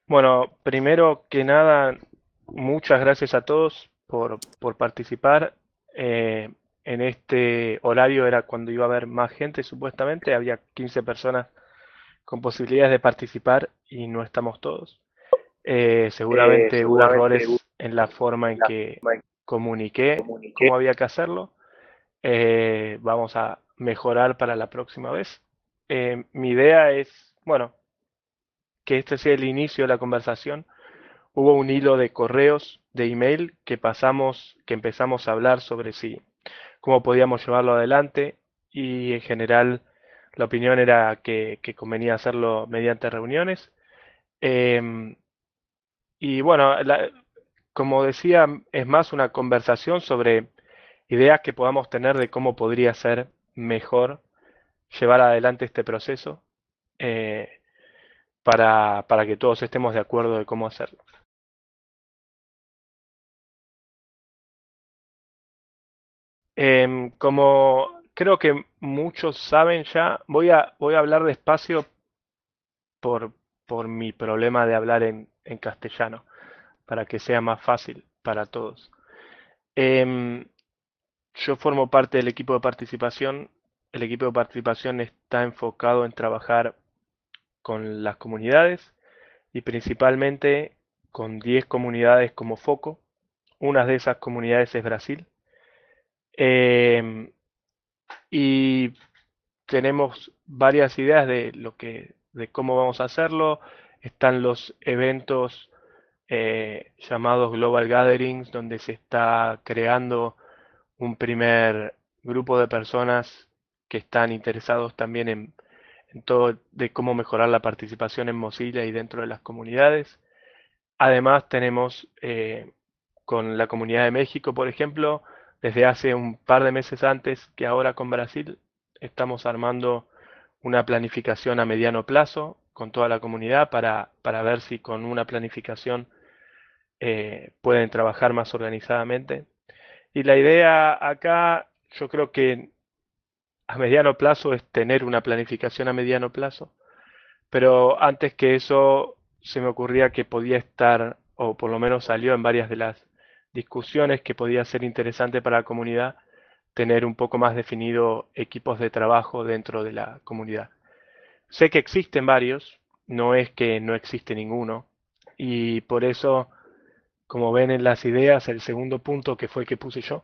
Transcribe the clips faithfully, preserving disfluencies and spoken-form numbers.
Bueno, primero que nada, muchas gracias a todos por, por participar. Eh, en este horario era cuando iba a haber más gente, supuestamente. Había quince personas con posibilidades de participar y no estamos todos. Eh, Eh, seguramente hubo seguramente hubo errores en la forma en la que forma en que comuniqué comuniqué. cómo había que hacerlo. Eh, vamos a mejorar para la próxima vez. Eh, mi idea es, bueno, que este sea el inicio de la conversación. Hubo un hilo de correos, de email, que pasamos, que empezamos a hablar sobre si, cómo podíamos llevarlo adelante y en general la opinión era que, que convenía hacerlo mediante reuniones. Em, y bueno, la- como decía, es más una conversación sobre ideas que podamos tener de cómo podría ser mejor llevar adelante este proceso eh, para, para que todos estemos de acuerdo de cómo hacerlo. Em, como creo que muchos saben ya, voy a, voy a hablar despacio por, por mi problema de hablar en, en castellano, para que sea más fácil para todos. Em, yo formo parte del equipo de participación. El equipo de participación está enfocado en trabajar con las comunidades y principalmente con diez comunidades como foco. Una de esas comunidades es Brasil. Em, y tenemos varias ideas de lo que, de cómo vamos a hacerlo. Están los eventos eh, llamados Global Gatherings, donde se está creando un primer grupo de personas que están interesados también en, en todo de cómo mejorar la participación en Mozilla y dentro de las comunidades. Además, tenemos eh, con la Comunidad de México, por ejemplo, desde hace un par de meses antes que ahora con Brasil, estamos armando una planificación a mediano plazo con toda la comunidad para, para ver si con una planificación eh, pueden trabajar más organizadamente. Y la idea acá, yo creo que a mediano plazo es tener una planificación a mediano plazo, pero antes que eso se me ocurría que podía estar, o por lo menos salió en varias de las discusiones, que podía ser interesante para la comunidad tener un poco más definido equipos de trabajo dentro de la comunidad. Sé que existen varios, no es que no existe ninguno, y por eso, como ven en las ideas, el segundo punto que fue el que puse yo,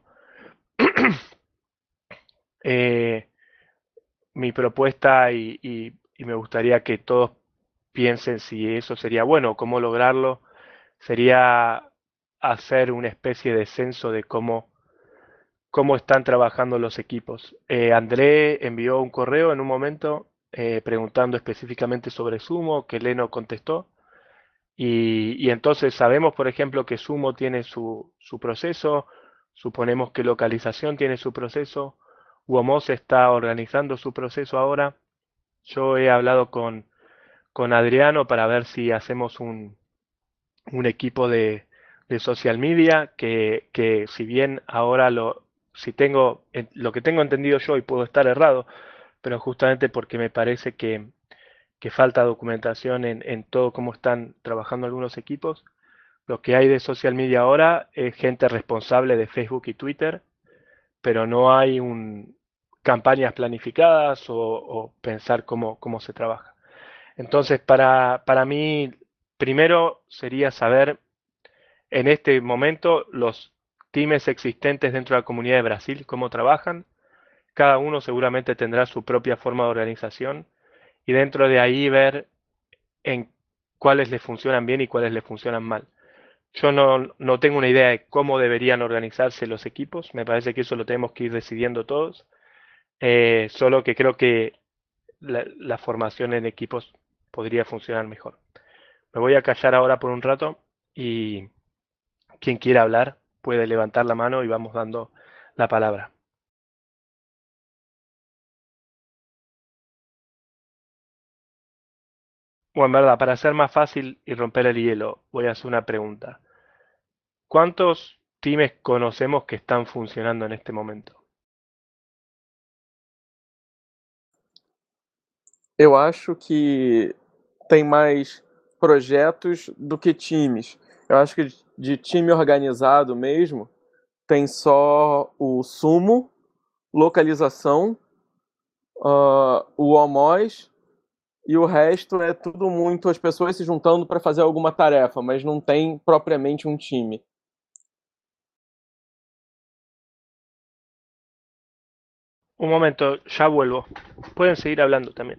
eh, mi propuesta y, y- y me gustaría que todos piensen si eso sería bueno, cómo lograrlo, sería hacer una especie de censo de cómo, cómo están trabajando los equipos. Eh, André envió un correo en un momento eh, preguntando específicamente sobre Sumo, que Leno contestó. Y, y entonces sabemos, por ejemplo, que Sumo tiene su, su proceso, suponemos que localización tiene su proceso, Uomos está organizando su proceso ahora. Yo he hablado con, con Adriano para ver si hacemos un, un equipo de, de social media que, que si bien ahora lo, si tengo, en- lo que tengo entendido yo y puedo estar errado, pero justamente porque me parece que, que falta documentación en, en todo cómo están trabajando algunos equipos. Lo que hay de social media ahora es gente responsable de Facebook y Twitter, pero no hay un, campañas planificadas o, o pensar cómo, cómo se trabaja. Entonces, para, para mí, primero sería saber en este momento los teams existentes dentro de la comunidad de Brasil, cómo trabajan. Cada uno seguramente tendrá su propia forma de organización y dentro de ahí ver en cuáles le funcionan bien y cuáles le funcionan mal. Yo no, no tengo una idea de cómo deberían organizarse los equipos, me parece que eso lo tenemos que ir decidiendo todos, eh, solo que creo que la, la formación en equipos podría funcionar mejor. Me voy a callar ahora por un rato y quien quiera hablar puede levantar la mano y vamos dando la palabra. Bueno, en verdad, para ser más fácil y romper el hielo, voy a hacer una pregunta. ¿Cuántos teams conocemos que están funcionando en este momento? Eu acho que tem mais projetos do que times. Eu acho que de time organizado mesmo, tem só o Sumo, Localização, uh, o Omós, e o resto é tudo muito as pessoas se juntando para fazer alguma tarefa, mas não tem propriamente um time. Un momento, ya vuelvo. Pueden seguir hablando también.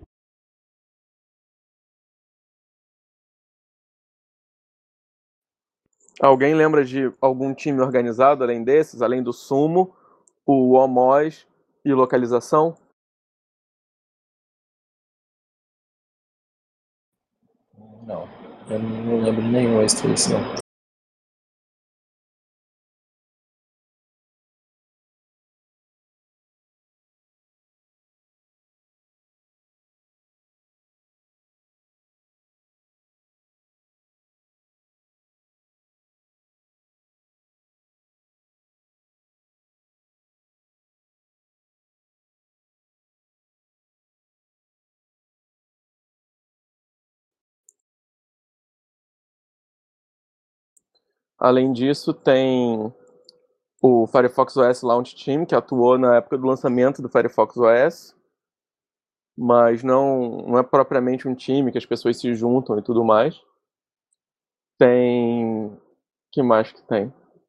Alguém lembra de algum time organizado além desses, além do Sumo, o Omós e Localização? Não, eu não lembro de nenhum extra desse não. Além disso, tem o Firefox O S Launch Team, que atuou na época do lançamento do Firefox O S, mas não, não é propriamente um time que as pessoas se juntam e tudo mais. Tem... que mais que tem?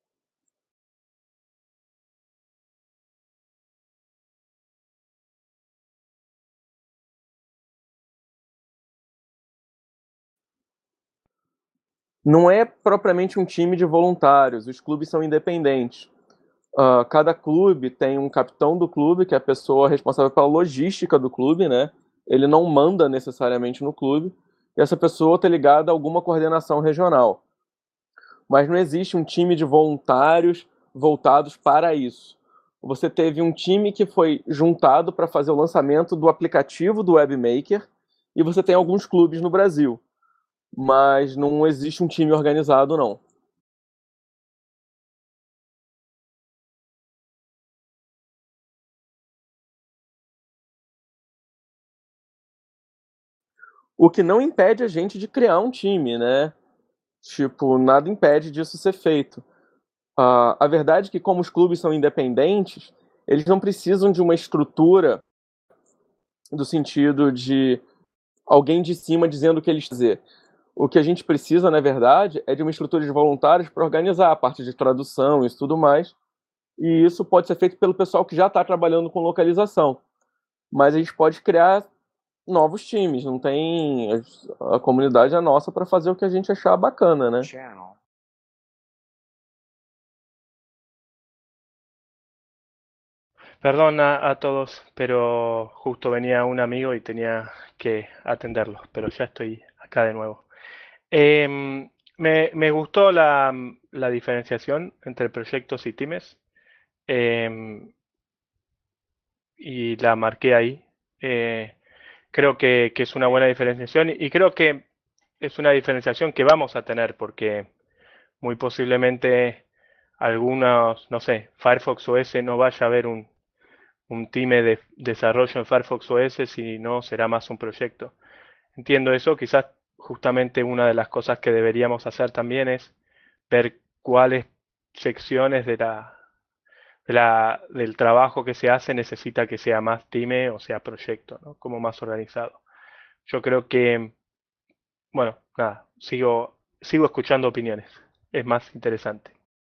Não é propriamente um time de voluntários, os clubes são independentes. Uh, cada clube tem um capitão do clube, que é a pessoa responsável pela logística do clube, né? Ele não manda necessariamente no clube, e essa pessoa está ligada a alguma coordenação regional. Mas não existe um time de voluntários voltados para isso. Você teve um time que foi juntado para fazer o lançamento do aplicativo do Webmaker, e você tem alguns clubes no Brasil, mas não existe um time organizado, não. O que não impede a gente de criar um time, né? Tipo, nada impede disso ser feito. Uh, a verdade é que, como os clubes são independentes, eles não precisam de uma estrutura do sentido de alguém de cima dizendo o que eles dizer. O que a gente precisa, na verdade, é de uma estrutura de voluntários para organizar a parte de tradução e tudo mais. E isso pode ser feito pelo pessoal que já está trabalhando com localização. Mas a gente pode criar novos times, não tem... A comunidade é nossa para fazer o que a gente achar bacana, né? Perdón a, a todos, pero justo venía un amigo y tenía que atenderlo, pero ya estoy acá de nuevo. Em, me, me gustó la, la diferenciación entre proyectos y times, em, y la marqué ahí. Eh, creo que, que es una buena diferenciación y, y creo que es una diferenciación que vamos a tener porque muy posiblemente algunos, no sé, Firefox O S no vaya a haber un, un team de desarrollo en Firefox O S, si no será más un proyecto. Entiendo eso, quizás justamente una de las cosas que deberíamos hacer también es ver cuáles secciones de la, de la, del trabajo que se hace necesita que sea más time o sea proyecto, ¿no? Como más organizado. Yo creo que, bueno, nada, sigo, sigo escuchando opiniones, es más interesante.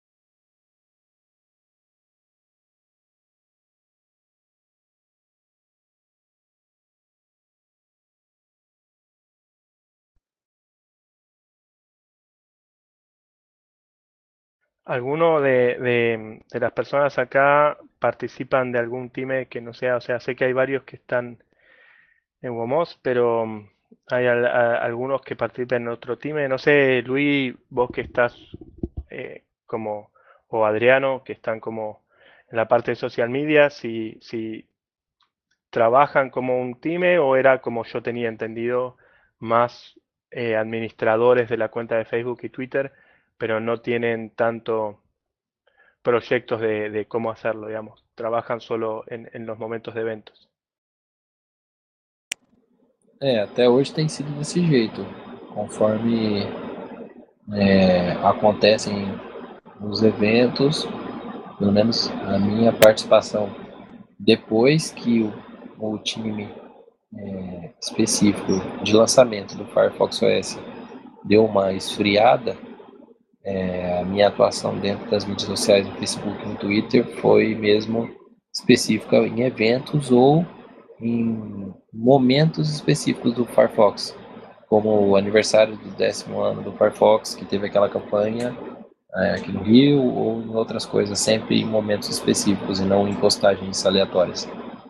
¿Alguno de, de, de las personas acá participan de algún time que no sea? O sea, sé que hay varios que están en WOMOS, pero mm, hay al- a- algunos que participan en otro time. No sé, Luis, vos que estás eh, como, o Adriano, que están como en la parte de social media, si, si trabajan como un time o era como yo tenía entendido, más eh, administradores de la cuenta de Facebook y Twitter, pero no tienen tanto proyectos de, de cómo hacerlo, digamos. Trabajan solo en, en los momentos de eventos. É, até hoje tem sido desse jeito. conforme é, acontecem os eventos, pelo menos a minha participação depois que o, o time é, específico de lançamento do Firefox O S deu uma esfriada, é, a minha atuação dentro das mídias sociais, no Facebook e no Twitter, foi mesmo específica em eventos ou em momentos específicos do Firefox, como o aniversário do décimo ano do Firefox, que teve aquela campanha é, aqui no Rio, ou em outras coisas, sempre em momentos específicos e não em postagens aleatórias.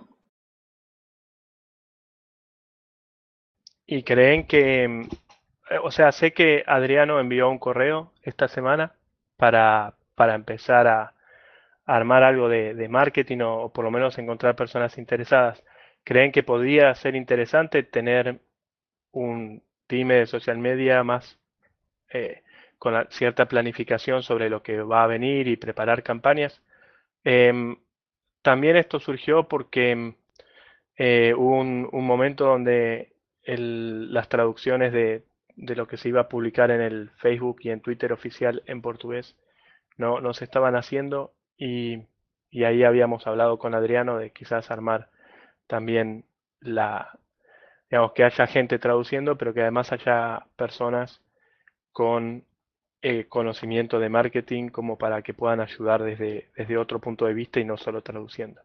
¿Y creen que, mm, eh, o sea, sé que Adriano envió un correo esta semana para, para empezar a, a armar algo de, de marketing o, o por lo menos encontrar personas interesadas? ¿Creen que podría ser interesante tener un team de social media más eh, con la- cierta planificación sobre lo que va a venir y preparar campañas? Em, también esto surgió porque em, eh, hubo un, un momento donde el- las traducciones de, de lo que se iba a publicar en el Facebook y en Twitter oficial en portugués no, no se estaban haciendo y, y ahí habíamos hablado con Adriano de quizás armar también la, digamos, que haya gente traduciendo, pero que además haya personas con eh, conocimiento de marketing como para que puedan ayudar desde, desde otro punto de vista y no solo traduciendo.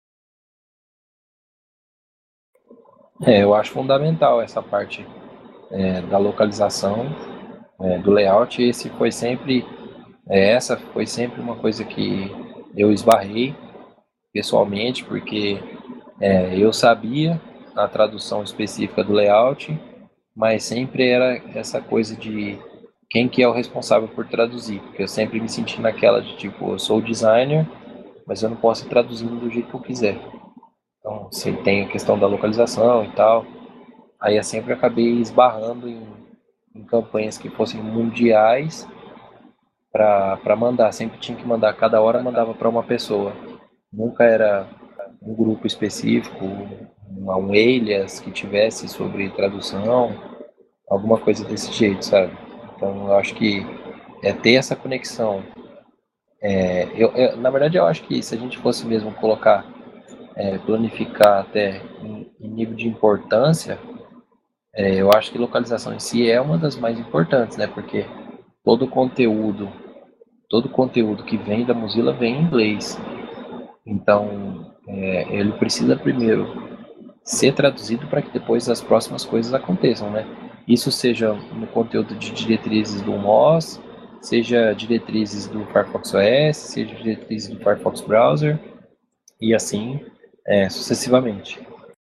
É, eu acho fundamental essa parte é, da localização, é, do layout. Esse foi sempre, é, essa foi sempre uma coisa que eu esbarrei pessoalmente, porque é, eu sabia a tradução específica do layout, mas sempre era essa coisa de quem que é o responsável por traduzir, porque eu sempre me senti naquela de tipo, eu sou o designer, mas eu não posso ir traduzindo do jeito que eu quiser. Então, se tem a questão da localização e tal, aí eu sempre acabei esbarrando em, em campanhas que fossem mundiais para mandar. Sempre tinha que mandar, cada hora mandava para uma pessoa. Nunca era um grupo específico, um, um alias que tivesse sobre tradução, alguma coisa desse jeito, sabe? Então eu acho que é ter essa conexão. É, eu, eu, na verdade, eu acho que se a gente fosse mesmo colocar, é, planificar até em, em nível de importância, é, eu acho que localização em si é uma das mais importantes, né? Porque todo conteúdo, todo conteúdo que vem da Mozilla vem em inglês. Então, é, ele precisa primeiro ser traduzido para que depois as próximas coisas aconteçam, né? Isso seja no conteúdo de diretrizes do M O S, seja diretrizes do Firefox O S, seja diretrizes do Firefox Browser, e assim é, sucessivamente.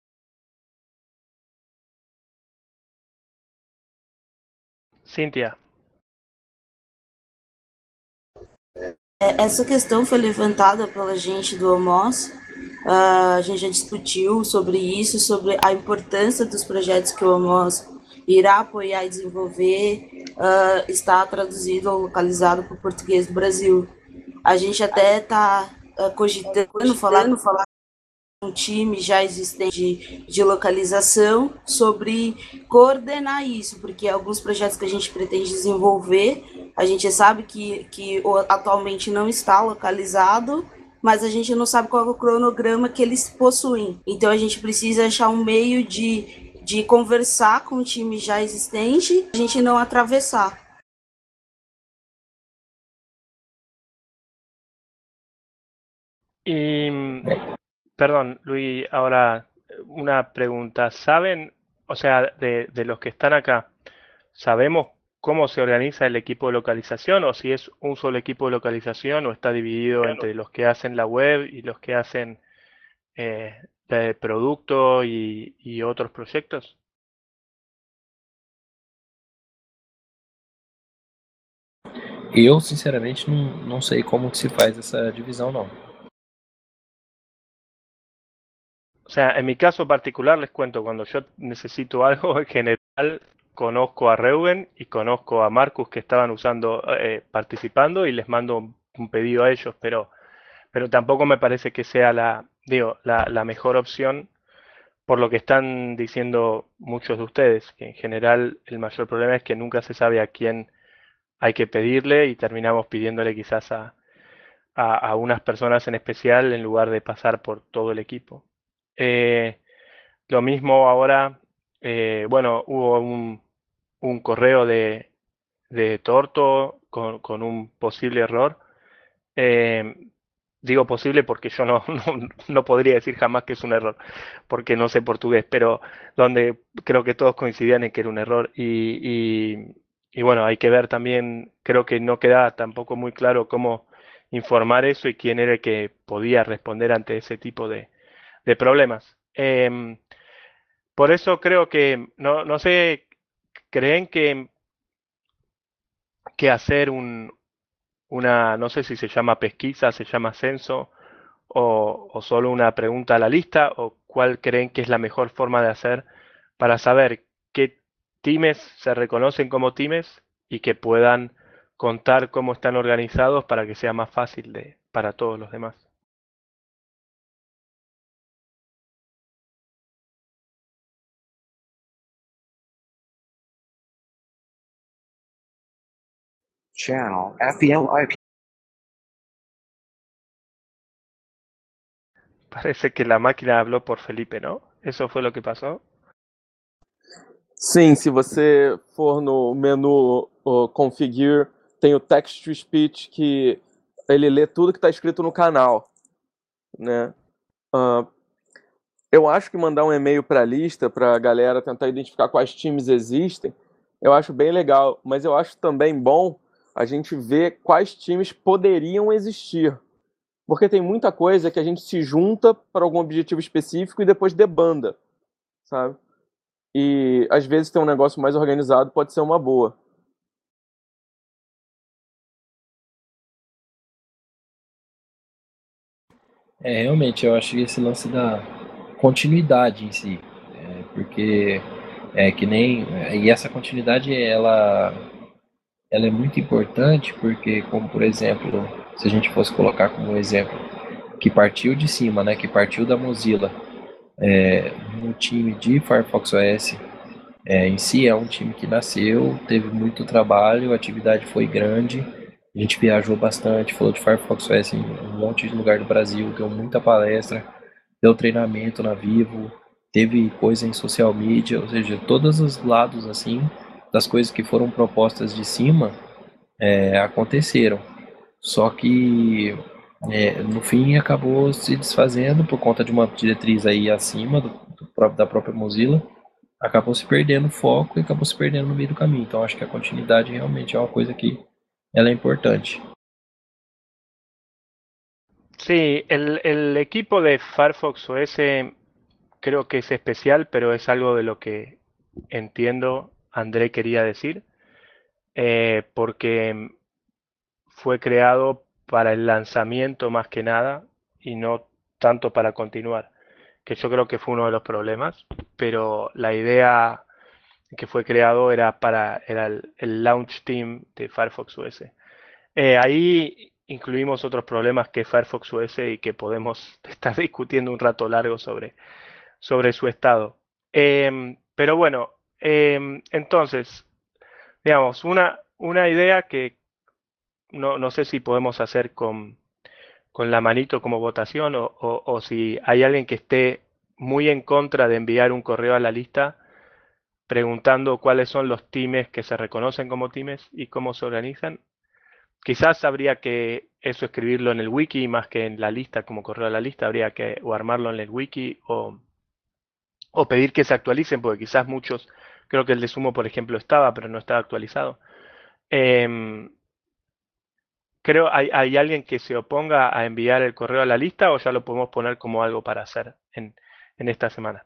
Cintia. Essa questão foi levantada pela gente do O M O S. Uh, a gente já discutiu sobre isso, sobre a importância dos projetos que o O M O S irá apoiar e desenvolver, uh, está traduzido ou localizado para o português do Brasil. A gente até está uh, cogitando falar, falar um time já existente de, de localização sobre coordenar isso, porque alguns projetos que a gente pretende desenvolver, a gente sabe que, que atualmente não está localizado, mas a gente não sabe qual é o cronograma que eles possuem. Então a gente precisa achar um meio de, de conversar com o time já existente, a gente não atravessar. Y, perdón, Luis, ahora una pregunta. ¿Saben, o sea, de, de los que están acá, sabemos cómo se organiza el equipo de localización o si es un solo equipo de localización o está dividido entre los que hacen la web y los que hacen eh, el producto y, y otros proyectos? Eu, sinceramente, não, não sei como que se faz essa divisão, não. O sea, en mi caso particular les cuento, cuando yo necesito algo, en general conozco a Reuben y conozco a Marcus que estaban usando, eh, participando y les mando un, un pedido a ellos, pero, pero tampoco me parece que sea la, digo, la, la mejor opción por lo que están diciendo muchos de ustedes, que en general el mayor problema es que nunca se sabe a quién hay que pedirle y terminamos pidiéndole quizás a, a, a unas personas en especial en lugar de pasar por todo el equipo. Eh, lo mismo ahora, eh, bueno, hubo un, un correo de, de Torto con, con un posible error. Eh, digo posible porque yo no, no, no podría decir jamás que es un error, porque no sé portugués, pero donde creo que todos coincidían en que era un error. Y, y, y bueno, hay que ver también, creo que no queda tampoco muy claro cómo informar eso y quién era el que podía responder ante ese tipo de, de problemas. Em, por eso creo que, no, no sé, ¿creen que, que hacer un, una, no sé si se llama pesquisa, se llama censo, o, o solo una pregunta a la lista, o cuál creen que es la mejor forma de hacer para saber qué times se reconocen como times y que puedan contar cómo están organizados para que sea más fácil de, para todos los demás? Channel F B L I P. Parece que la máquina habló por Felipe, ¿no? ¿Eso fue lo que pasó? Sim, se você for no menu uh, Configure, tem o Text to Speech, que ele lê tudo que está escrito no canal, né? Uh, eu acho que mandar um e-mail para a lista, para a galera tentar identificar quais times existem, eu acho bem legal, mas eu acho também bom a gente ver quais times poderiam existir, porque tem muita coisa que a gente se junta para algum objetivo específico e depois debanda, sabe? E às vezes ter um negócio mais organizado pode ser uma boa. É, realmente, eu acho que esse lance da continuidade em si, é, porque é que nem, e essa continuidade, ela, ela é muito importante, porque, como por exemplo, se a gente fosse colocar como exemplo, que partiu de cima, né, que partiu da Mozilla, é, no time de Firefox O S, é, em si é um time que nasceu, teve muito trabalho, a atividade foi grande, a gente viajou bastante, falou de Firefox O S em um monte de lugar do Brasil, deu muita palestra, deu treinamento na Vivo, teve coisa em social media, ou seja, todos os lados assim das coisas que foram propostas de cima é, aconteceram. Só que é, no fim acabou se desfazendo por conta de uma diretriz aí acima do, do próprio, da própria Mozilla, acabou se perdendo o foco e acabou se perdendo no meio do caminho. Então acho que a continuidade realmente é uma coisa que ela é importante. Sí, el, el equipo de Firefox O S creo que es especial, pero es algo de lo que entiendo André quería decir, eh, porque fue creado para el lanzamiento más que nada y no tanto para continuar, que yo creo que fue uno de los problemas, pero la idea que fue creado era para era el, el launch team de Firefox O S. Eh, ahí incluimos otros problemas que Firefox O S y que podemos estar discutiendo un rato largo sobre, sobre su estado. Eh, pero bueno, eh, entonces, digamos, una, una idea que no, no sé si podemos hacer con, con la manito como votación o, o, o si hay alguien que esté muy en contra de enviar un correo a la lista preguntando cuáles son los times que se reconocen como times y cómo se organizan. Quizás habría que eso escribirlo en el wiki más que en la lista, como correo a la lista, habría que o armarlo en el wiki o, o pedir que se actualicen, porque quizás muchos, creo que el de Sumo, por ejemplo, estaba, pero no estaba actualizado. Eh, creo, ¿hay, ¿hay alguien que se oponga a enviar el correo a la lista o ya lo podemos poner como algo para hacer en, en esta semana?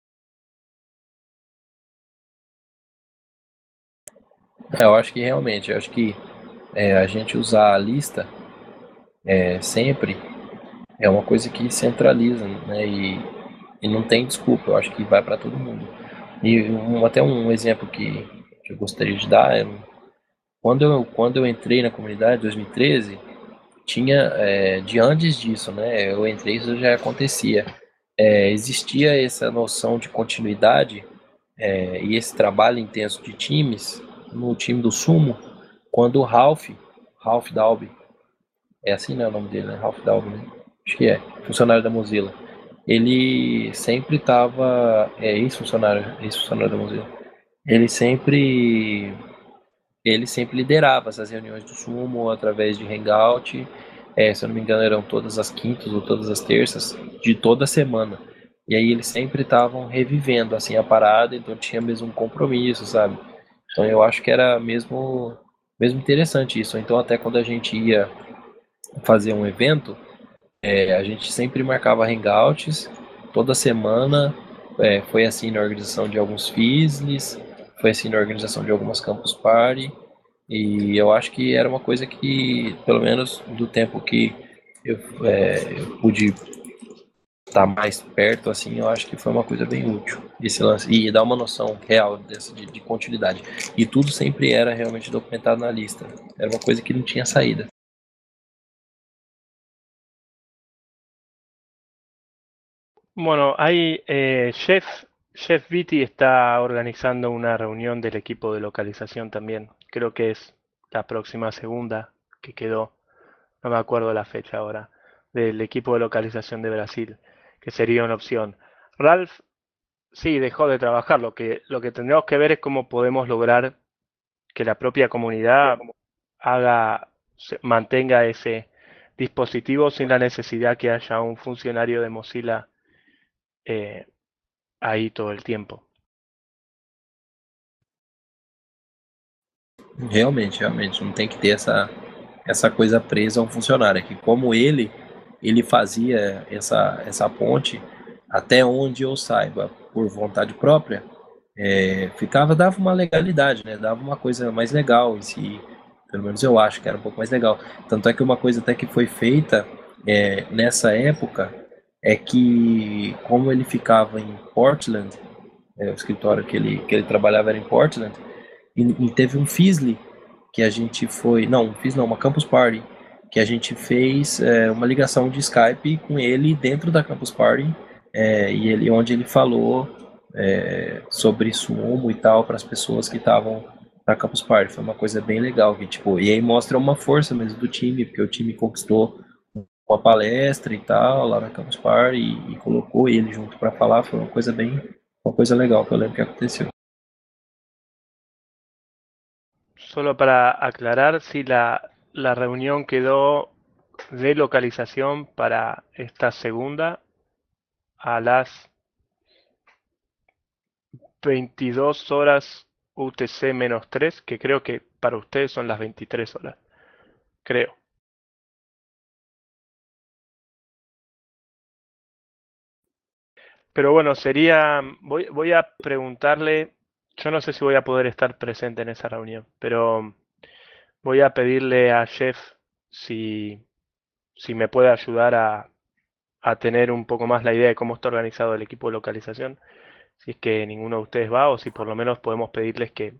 Eu acho que realmente, eu acho que é, a gente usar a lista é, sempre é uma coisa que centraliza, né? E, e não tem desculpa, eu acho que vai para todo mundo. E um, até um exemplo que, que eu gostaria de dar é quando eu, quando eu entrei na comunidade em dois mil e treze, tinha, é, de antes disso, né? Eu entrei, isso já acontecia. é, existia essa noção de continuidade é, e esse trabalho intenso de times no time do Sumo, quando o Ralph, Ralph Dalby, é assim, né, o nome dele, né? Ralph Dalby, né? Acho que é, funcionário da Mozilla. Ele sempre estava, é ex-funcionário, ex-funcionário da Mozilla. Ele sempre, ele sempre liderava essas reuniões do Sumo através de Hangout. É, se eu não me engano, eram todas as quintas ou todas as terças de toda semana. E aí eles sempre estavam revivendo assim a parada, então tinha mesmo um compromisso, sabe? Então eu acho que era mesmo, mesmo interessante isso. Então até quando a gente ia fazer um evento, é, a gente sempre marcava hangouts toda semana. É, foi assim na organização de alguns Fizzlies, foi assim na organização de algumas Campus Party. E eu acho que era uma coisa que, pelo menos do tempo que eu, é, eu pude estar mais perto, assim, eu acho que foi uma coisa bem útil esse lance. E dar uma noção real dessa, de, de continuidade. E tudo sempre era realmente documentado na lista. Era uma coisa que não tinha saída. Bueno, hay eh, Jeff, Jeff Beatty está organizando una reunión del equipo de localización también. Creo que es la próxima segunda que quedó, no me acuerdo la fecha ahora, del equipo de localización de Brasil, que sería una opción. Ralph, sí, dejó de trabajar. Lo que, lo que tendremos que ver es cómo podemos lograr que la propia comunidad haga, se- mantenga ese dispositivo sin la necesidad que haya un funcionario de Mozilla eh, ahí todo el tiempo. Realmente, realmente, não tem que ter essa, essa coisa presa a um funcionário. É que como ele, ele fazia essa, essa ponte até onde eu saiba, por vontade própria, é, ficava, dava uma legalidade, né? Dava uma coisa mais legal em si. Pelo menos eu acho que era um pouco mais legal. Tanto é que uma coisa até que foi feita é, nessa época é que, como ele ficava em Portland, é, o escritório que ele, que ele trabalhava era em Portland, e, e teve um Fizzly que a gente foi, não, um Fizzly não, uma Campus Party, que a gente fez é, uma ligação de Skype com ele dentro da Campus Party, é, e ele, onde ele falou é, sobre Sumo e tal para as pessoas que estavam na Campus Party. Foi uma coisa bem legal, que, tipo, e aí mostra uma força mesmo do time, porque o time conquistou uma palestra e tal lá na Campus Party e, e colocou ele junto para falar. Foi uma coisa bem, uma coisa legal que eu lembro que aconteceu. Solo para aclarar, si la, la reunión quedó de localización para esta segunda a las veintidós horas U T C menos tres, que creo que para ustedes son las veintitrés horas. Creo. Pero bueno, sería, voy, voy a preguntarle, yo no sé si voy a poder estar presente en esa reunión, pero voy a pedirle a Jeff si, si me puede ayudar a, a tener un poco más la idea de cómo está organizado el equipo de localización, si es que ninguno de ustedes va o si por lo menos podemos pedirles que,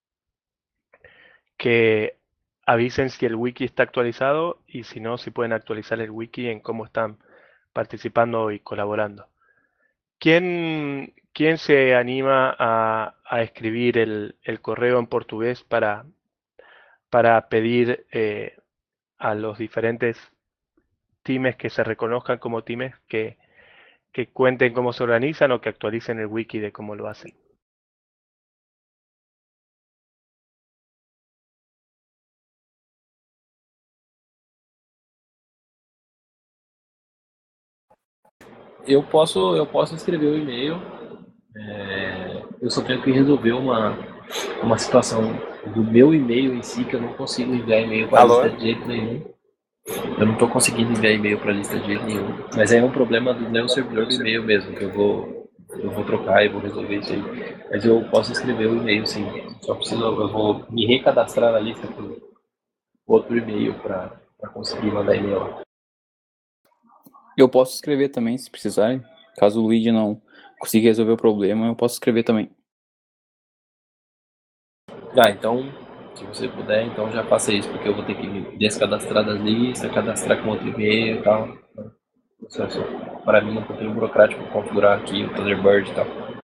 que avisen si el wiki está actualizado y si no, si pueden actualizar el wiki en cómo están participando y colaborando. ¿Quién, quién se anima a, a escribir el, el correo en portugués para, para pedir eh, a los diferentes teams que se reconozcan como teams que, que cuenten cómo se organizan o que actualicen el wiki de cómo lo hacen? Eu posso, eu posso escrever o e-mail. É, eu só tenho que resolver uma, uma situação do meu e-mail em si, que eu não consigo enviar e-mail para a lista de jeito nenhum. Eu não estou conseguindo enviar e-mail para a lista de jeito nenhum. Mas aí é um problema do meu servidor do e-mail mesmo, que eu vou, eu vou trocar e vou resolver isso aí. Mas eu posso escrever o e-mail, sim. Só preciso, eu vou me recadastrar na lista por outro e-mail para conseguir mandar e-mail lá. Eu posso escrever também, se precisarem. Caso o Luigi não consiga resolver o problema, eu posso escrever também. Ah, então, se você puder, então já faça isso, porque eu vou ter que me descadastrar das listas, cadastrar com outro e-mail e tal. Processo. para mim, um pouquinho burocrático configurar aqui o Thunderbird e tal.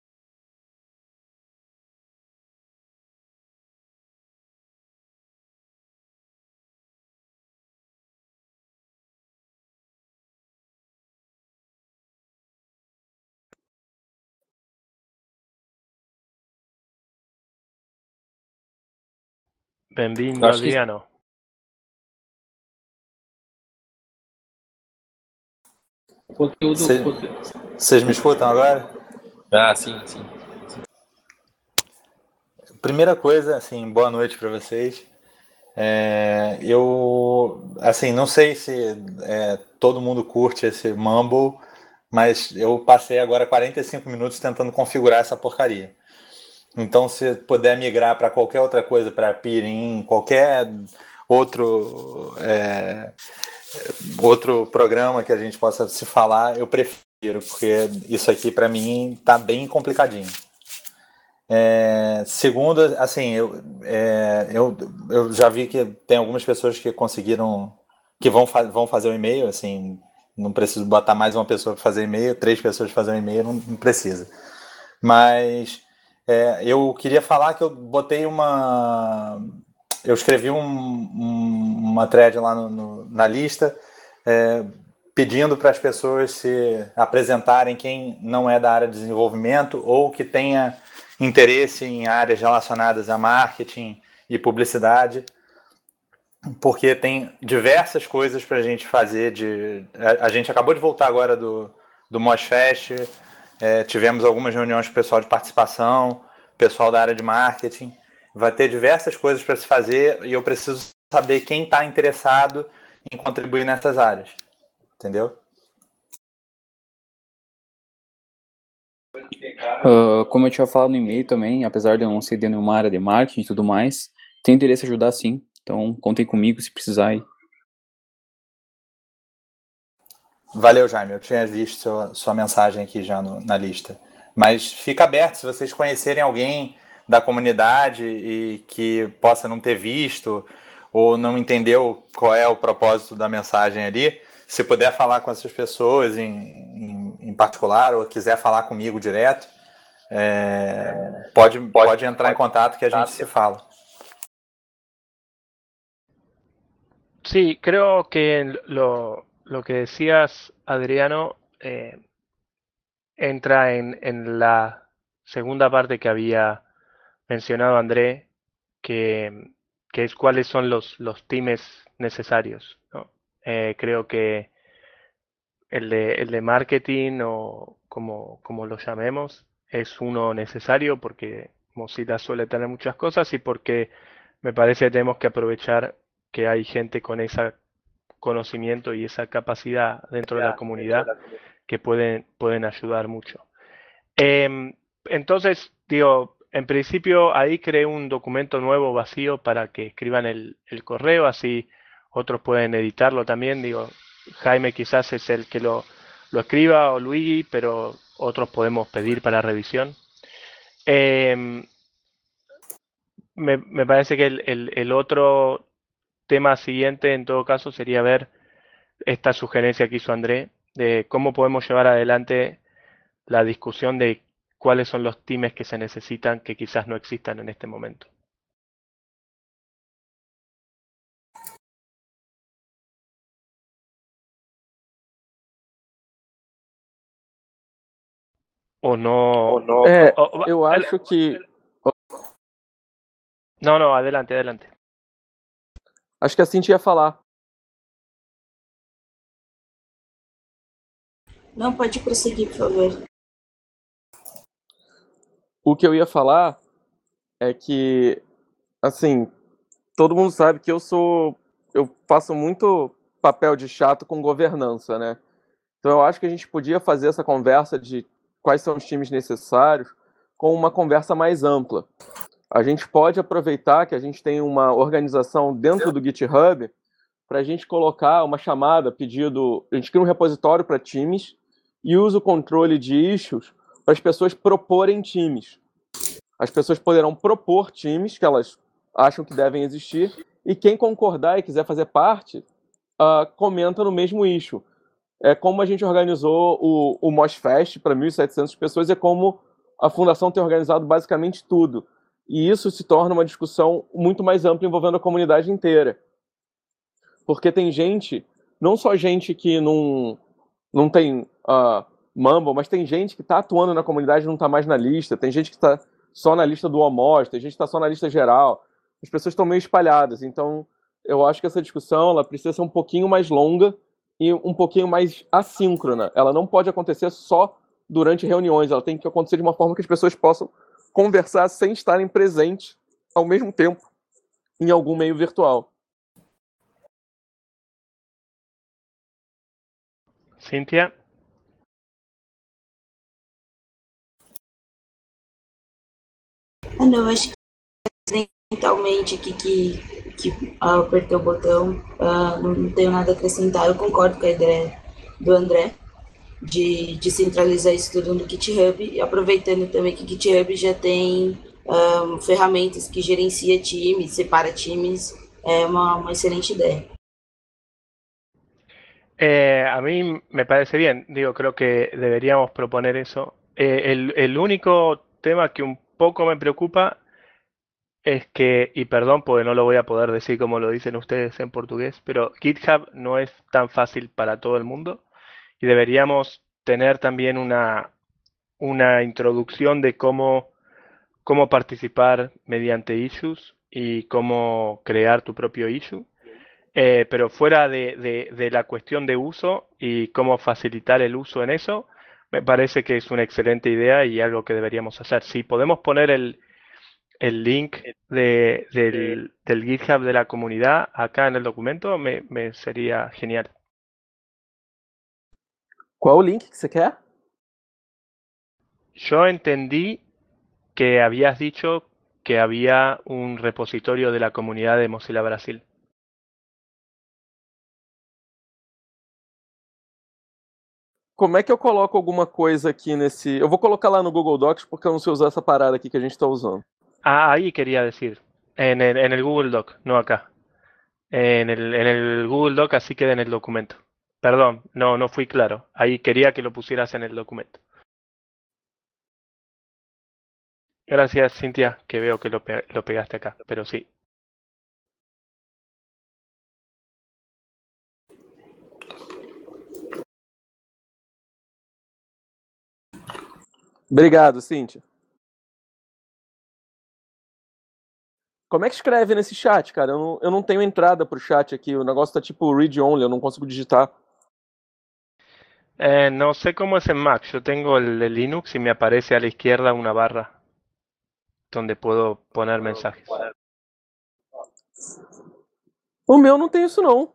Bem-vindo, Eu acho que Adriano. Conteúdo. Cê- conteúdo. Vocês me escutam agora? Ah, sim, sim. Primeira coisa, assim, boa noite para vocês. É, eu, assim, não sei se é, todo mundo curte esse Mumble, mas eu passei agora quarenta e cinco minutos tentando configurar essa porcaria. Então, se puder migrar para qualquer outra coisa, para Pirin, qualquer outro é, outro programa que a gente possa se falar, eu prefiro, porque isso aqui para mim tá bem complicadinho. É, segundo, assim, eu, é, eu, eu já vi que tem algumas pessoas que conseguiram, que vão, fa vão fazer o e-mail, assim, não preciso botar mais uma pessoa para fazer e-mail, três pessoas para fazer um e-mail, não, não precisa. Mas é, eu queria falar que eu botei uma, eu escrevi um, um, uma thread lá no, no, na lista, é, pedindo para as pessoas se apresentarem quem não é da área de desenvolvimento ou que tenha interesse em áreas relacionadas a marketing e publicidade, porque tem diversas coisas para a gente fazer. De, a, a gente acabou de voltar agora do, do MozFest, é, tivemos algumas reuniões com o pessoal de participação, pessoal da área de marketing, vai ter diversas coisas para se fazer e eu preciso saber quem está interessado em contribuir nessas áreas, entendeu? Uh, como eu tinha falado no e-mail também, apesar de eu não ser de nenhuma área de marketing e tudo mais, tenho interesse em ajudar sim. Então, contem comigo se precisar. Valeu, Jaime. Eu tinha visto sua, sua mensagem aqui já no, na lista. Mas fica aberto, se vocês conhecerem alguém da comunidade e que possa não ter visto ou não entendeu qual é o propósito da mensagem ali, se puder falar com essas pessoas em, em, em particular ou quiser falar comigo direto, é, pode, pode entrar em contato que a gente se fala. Sí, creo que lo, lo que decías, Adriano, eh, entra en, en la segunda parte que había mencionado André, que, que es cuáles son los, los teams necesarios, ¿no? Eh, creo que el de, el de marketing o como, como lo llamemos es uno necesario porque Mozilla suele tener muchas cosas y porque me parece que tenemos que aprovechar que hay gente con ese conocimiento y esa capacidad dentro de la comunidad que pueden, pueden ayudar mucho. Eh, entonces, digo, en principio ahí creé un documento nuevo vacío para que escriban el, el correo, así otros pueden editarlo también. Digo, Jaime quizás es el que lo, lo escriba o Luigi, pero otros podemos pedir para revisión. Eh, me, me parece que el, el, el otro tema siguiente en todo caso sería ver esta sugerencia que hizo André de cómo podemos llevar adelante la discusión de cuáles son los teams que se necesitan que quizás no existan en este momento. O no. É, o- o- eu acho que. No, no, adelante, adelante. Acho que a Cintia ia falar. Não, pode prosseguir, por favor. O que eu ia falar é que, assim, todo mundo sabe que eu sou. Eu faço muito papel de chato com governança, né? Então eu acho que a gente podia fazer essa conversa de quais são os times necessários com uma conversa mais ampla. A gente pode aproveitar que a gente tem uma organização dentro do GitHub para a gente colocar uma chamada, pedido. A gente cria um repositório para times e usa o controle de issues para as pessoas proporem times. As pessoas poderão propor times que elas acham que devem existir e quem concordar e quiser fazer parte, uh, comenta no mesmo issue. é como a gente organizou o, o MOSFest para mil e setecentas pessoas, é como a fundação tem organizado basicamente tudo. E isso se torna uma discussão muito mais ampla envolvendo a comunidade inteira. Porque tem gente, não só gente que não, não tem uh, Mumble, mas tem gente que está atuando na comunidade e não está mais na lista, tem gente que está só na lista do Omos, tem gente que está só na lista geral. As pessoas estão meio espalhadas, então eu acho que essa discussão ela precisa ser um pouquinho mais longa e um pouquinho mais assíncrona. Ela não pode acontecer só durante reuniões, ela tem que acontecer de uma forma que as pessoas possam conversar sem estarem presentes ao mesmo tempo em algum meio virtual. Cíntia? Ah, não, acho que mentalmente aqui que, que ah, eu apertei o botão, ah, não, não tenho nada a acrescentar. Eu concordo com a ideia do André de, de centralizar isso tudo no GitHub, e aproveitando também que o GitHub já tem um, ferramentas que gerencia times, separa times, é uma, uma excelente ideia. Eh, a mí me parece bien, digo, creo que deberíamos proponer eso. Eh, el, el único tema que un poco me preocupa es que, y perdón porque no lo voy a poder decir como lo dicen ustedes en portugués, pero GitHub no es tan fácil para todo el mundo y deberíamos tener también una, una introducción de cómo, cómo participar mediante issues y cómo crear tu propio issue. Eh, pero fuera de, de, de la cuestión de uso y cómo facilitar el uso en eso, me parece que es una excelente idea y algo que deberíamos hacer. Si podemos poner el, el link de, del, del GitHub de la comunidad acá en el documento, me, me sería genial. Qual o link que você quer? Yo entendí que habías dicho que había un repositorio de la comunidad de Mozilla Brasil. Como é que eu coloco alguma coisa aqui nesse... Eu vou colocar lá no Google Docs porque eu não sei usar essa parada aqui que a gente está usando. Ah, ahí quería decir, en el, en el Google Doc, no acá. En el, en el Google Doc, así queda en el documento. Perdón, no, no fui claro. Ahí quería que lo pusieras en el documento. Gracias, Cintia, que veo que lo, pe lo pegaste acá, pero sí. Obrigado, Cíntia. Como é que escreve nesse chat, cara? Eu não, eu não tenho entrada pro chat aqui. O negócio tá tipo read only, eu não consigo digitar. Eh, no sé cómo es en Mac. Yo tengo el de Linux y me aparece a la izquierda una barra donde puedo poner mensajes. O meu não tem isso, não.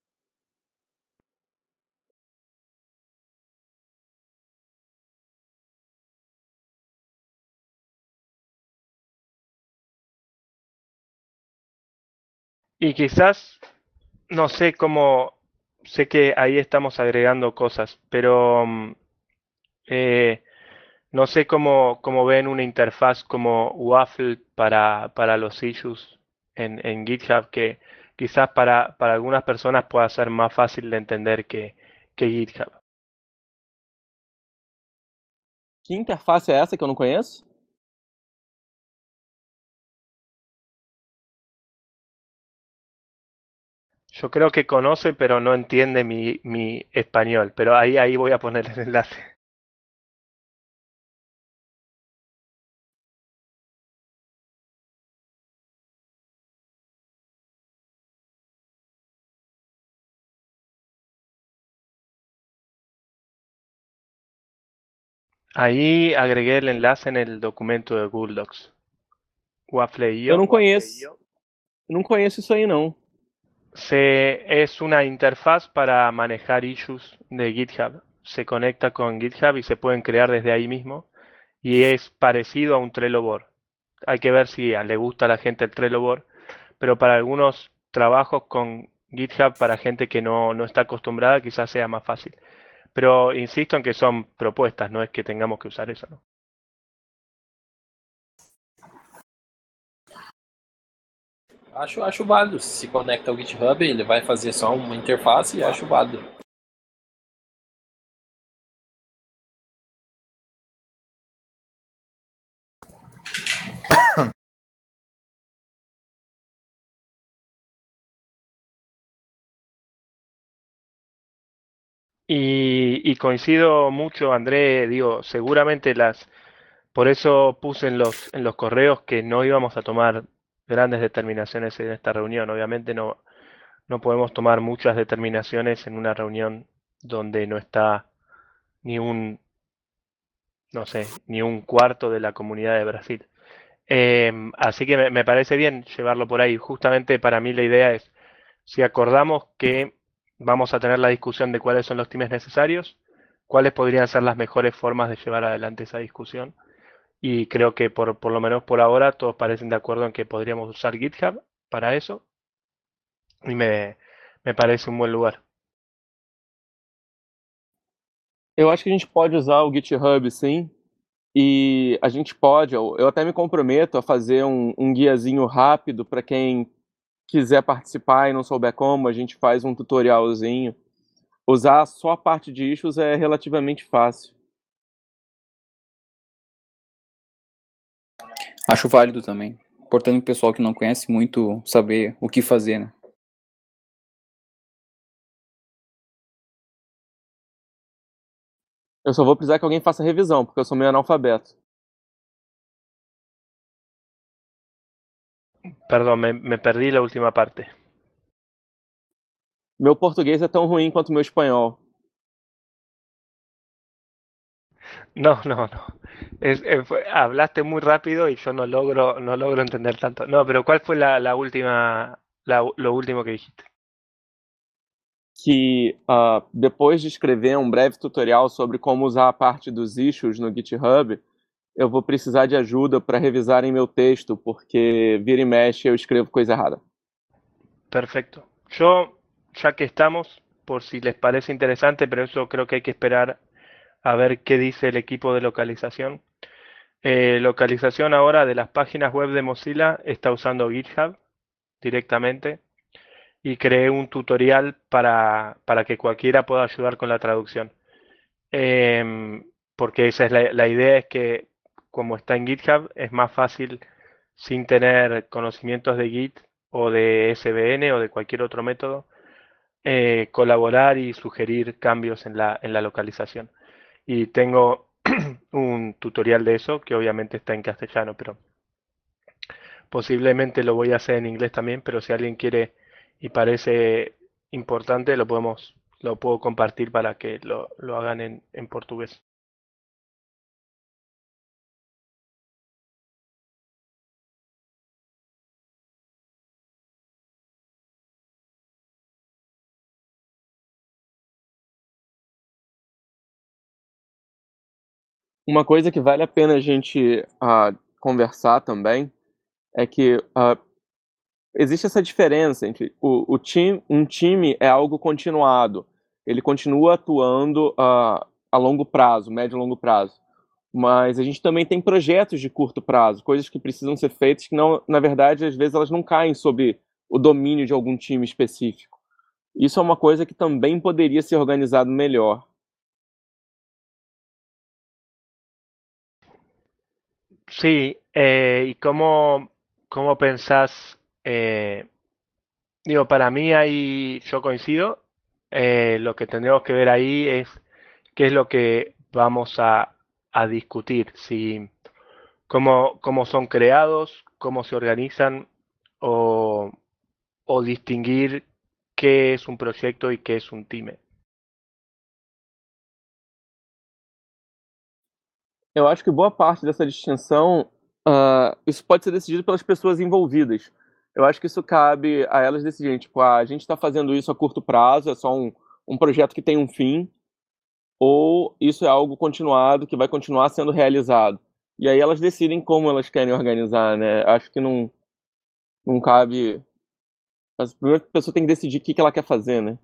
Y quizás, no sé cómo, sé que ahí estamos agregando cosas, pero eh, no sé cómo, cómo ven una interfaz como Waffle para, para los issues en, en GitHub, que quizás para, para algunas personas pueda ser más fácil de entender que, que GitHub. Que interface é essa que eu não conheço? Yo creo que conoce, pero no entiende mi, mi español. Pero ahí, ahí voy a poner el enlace. Ahí agregué el enlace en el documento de Google Docs. Waffle punto io. Eu não conheço. Eu não conheço isso aí, não. Se, es una interfaz para manejar issues de GitHub. Se conecta con GitHub y se pueden crear desde ahí mismo. Y es parecido a un Trello board. Hay que ver si le gusta a la gente el Trello board. Pero para algunos trabajos con GitHub, para gente que no, no está acostumbrada, quizás sea más fácil. Pero insisto en que son propuestas, no es que tengamos que usar eso, ¿no? Acho, acho válido. Se conecta ao GitHub, ele vai fazer só uma interface e acho válido. Y, y coincido mucho, André, digo, seguramente las, por eso puse en los, en los correos que no íbamos a tomar grandes determinaciones en esta reunión. Obviamente no, no podemos tomar muchas determinaciones en una reunión donde no está ni un, no sé, ni un cuarto de la comunidad de Brasil. Em, así que me, me parece bien llevarlo por ahí. Justamente para mí la idea es, si acordamos que vamos a tener la discusión de cuáles son los teams necesarios, cuáles podrían ser las mejores formas de llevar adelante esa discusión. Y creo que por, por lo menos por ahora todos parecen de acuerdo en que podríamos usar GitHub para eso. Y me, me parece un buen lugar. Eu acho que a gente pode usar o GitHub, sim. E a gente pode, eu, eu até me comprometo a fazer um, um guiazinho rápido para quem quiser participar e não souber como, a gente faz um tutorialzinho. Usar só a parte de issues é relativamente fácil. Acho válido também. Importante o pessoal que não conhece muito saber o que fazer, né? Eu só vou precisar que alguém faça revisão, porque eu sou meio analfabeto. Perdón, me, me perdí la última parte. Meu português é tão ruim quanto meu espanhol. No, no, no. Es- eh, fue- hablaste muy rápido y yo no logro, no logro entender tanto. No, pero ¿cuál fue la, la última, la u- lo último que dijiste? Que uh, depois de escrever um breve tutorial sobre como usar a parte dos issues no GitHub, eu vou precisar de ajuda para revisarem meu texto, porque vira e mexe eu escrevo coisa errada. Perfecto. Yo, ya que estamos, por si les parece interesante, pero eso creo que hay que esperar a ver qué dice el equipo de localización. Eh, localización ahora de las páginas web de Mozilla está usando GitHub directamente y creé un tutorial para, para que cualquiera pueda ayudar con la traducción. Em, porque esa es la, la idea, es que como está en GitHub es más fácil sin tener conocimientos de Git o de S V N o de cualquier otro método, eh, colaborar y sugerir cambios en la, en la localización. Y tengo un tutorial de eso que obviamente está en castellano, pero posiblemente lo voy a hacer en inglés también, pero si alguien quiere y parece importante, lo podemos, lo puedo compartir para que lo, lo hagan en, en portugués. Uma coisa que vale a pena a gente uh, conversar também é que uh, existe essa diferença entre o, o time, um time é algo continuado, ele continua atuando uh, a longo prazo, médio e longo prazo, mas a gente também tem projetos de curto prazo, coisas que precisam ser feitas que, não, na verdade, às vezes elas não caem sob o domínio de algum time específico. Isso é uma coisa que também poderia ser organizado melhor. Sí, eh, ¿y cómo, cómo pensás? eh, digo, para mí ahí yo coincido. eh, lo que tendremos que ver ahí es qué es lo que vamos a, a discutir, si cómo, cómo son creados, cómo se organizan o, o distinguir qué es un proyecto y qué es un time. Eu acho que boa parte dessa distinção, uh, isso pode ser decidido pelas pessoas envolvidas. Eu acho que isso cabe a elas decidirem, tipo, ah, a gente está fazendo isso a curto prazo, é só um, um projeto que tem um fim, ou isso é algo continuado, que vai continuar sendo realizado. E aí elas decidem como elas querem organizar, né? Acho que não, não cabe... A primeira pessoa tem que decidir o que, que ela quer fazer, né?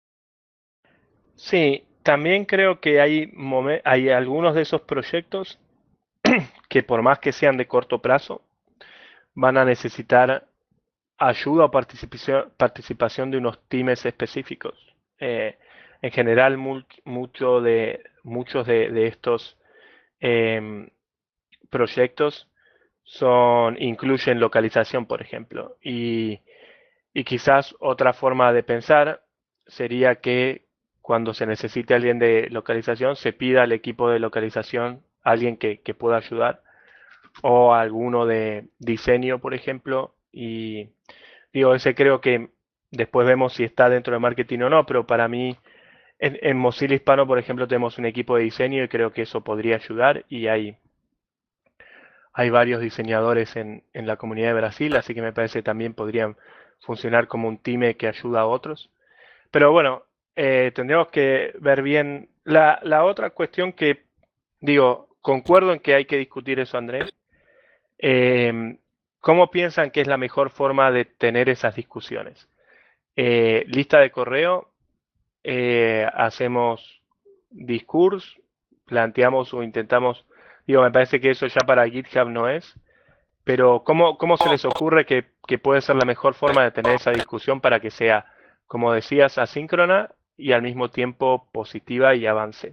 Sí, también creo que hay, momen- hay algunos de esos proyectos que por más que sean de corto plazo, van a necesitar ayuda o participación, participación de unos teams específicos. Eh, en general, mul- mucho de, muchos de, de estos em, proyectos son, incluyen localización, por ejemplo. Y, y quizás otra forma de pensar sería que cuando se necesite alguien de localización, se pida al equipo de localización alguien que, que pueda ayudar, o alguno de diseño, por ejemplo, y digo, ese creo que después vemos si está dentro de marketing o no, pero para mí en, en Mozilla Hispano, por ejemplo, tenemos un equipo de diseño y creo que eso podría ayudar y hay, hay varios diseñadores en, en la comunidad de Brasil, así que me parece que también podrían funcionar como un team que ayuda a otros. Pero bueno, eh, tendríamos que ver bien la, la otra cuestión que, digo, concuerdo en que hay que discutir eso, Andrés. Eh, ¿Cómo piensan que es la mejor forma de tener esas discusiones? Eh, lista de correo, eh, hacemos discurso, planteamos o intentamos, digo, me parece que eso ya para GitHub no es, pero ¿cómo, cómo se les ocurre que, que puede ser la mejor forma de tener esa discusión para que sea, como decías, asíncrona y al mismo tiempo positiva y avance?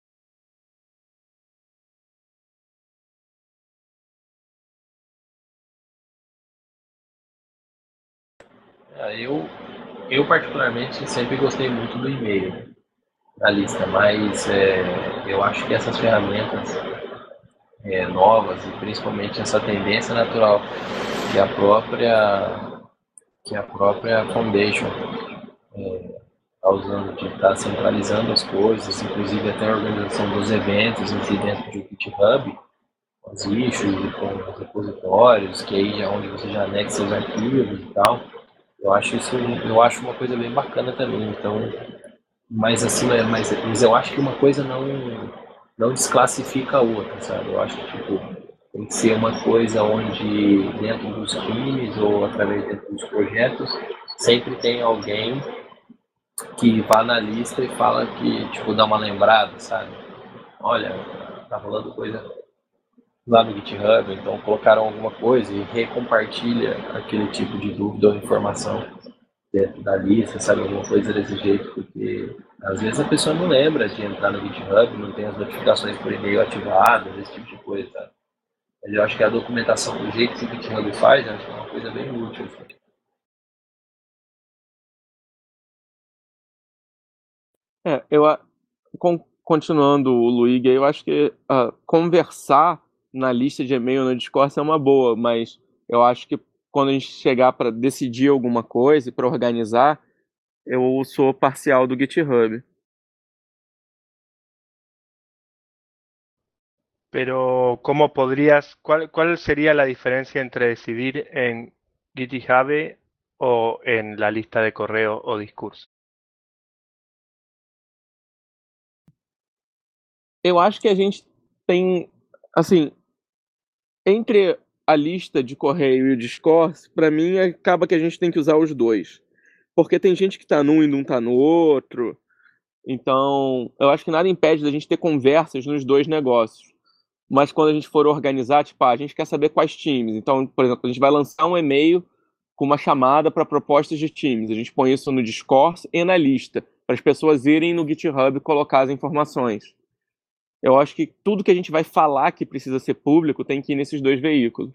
Ah, Eu, eu particularmente sempre gostei muito do e-mail na lista, mas é, eu acho que essas ferramentas é, novas e principalmente essa tendência natural que a própria que a própria Foundation está usando de estar centralizando as coisas, inclusive até a organização dos eventos em si dentro do GitHub, com os issues e com os repositórios, que aí é onde você já anexa os arquivos e tal. Eu acho isso, eu acho uma coisa bem bacana também. Então, mas assim, é, mas, mas eu acho que uma coisa não não desclassifica a outra, sabe? Eu acho que tipo tem que ser uma coisa onde dentro dos times ou através dentro dos projetos sempre tem alguém que vá na lista e fala que tipo dá uma lembrada, sabe? Olha, tá rolando coisa lá no GitHub, então colocaram alguma coisa e recompartilha aquele tipo de dúvida ou informação dentro da lista, sabe, alguma coisa desse jeito, porque às vezes a pessoa não lembra de entrar no GitHub, não tem as notificações por e-mail ativadas, esse tipo de coisa, sabe? Mas eu acho que a documentação, do jeito que o GitHub faz, eu acho que é uma coisa bem útil. Assim. É, eu, a- con- continuando o Luigi, eu acho que ah, conversar na lista de e-mail no Discord é uma boa, mas eu acho que quando a gente chegar para decidir alguma coisa e para organizar, eu sou parcial do GitHub. Pero, ¿cómo podrías, cuál, cuál sería la diferencia entre decidir en GitHub o en la lista de correo o discurso? Eu acho que a gente tem, assim, entre a lista de correio e o Discord, para mim acaba que a gente tem que usar os dois. Porque tem gente que tá num e não tá no outro. Então, eu acho que nada impede da gente ter conversas nos dois negócios. Mas quando a gente for organizar, tipo, ah, a gente quer saber quais times. Então, por exemplo, a gente vai lançar um e-mail com uma chamada para propostas de times. A gente põe isso no Discord e na lista, para as pessoas irem no GitHub colocar as informações. Eu acho que tudo que a gente vai falar que precisa ser público tem que ir nesses dois veículos.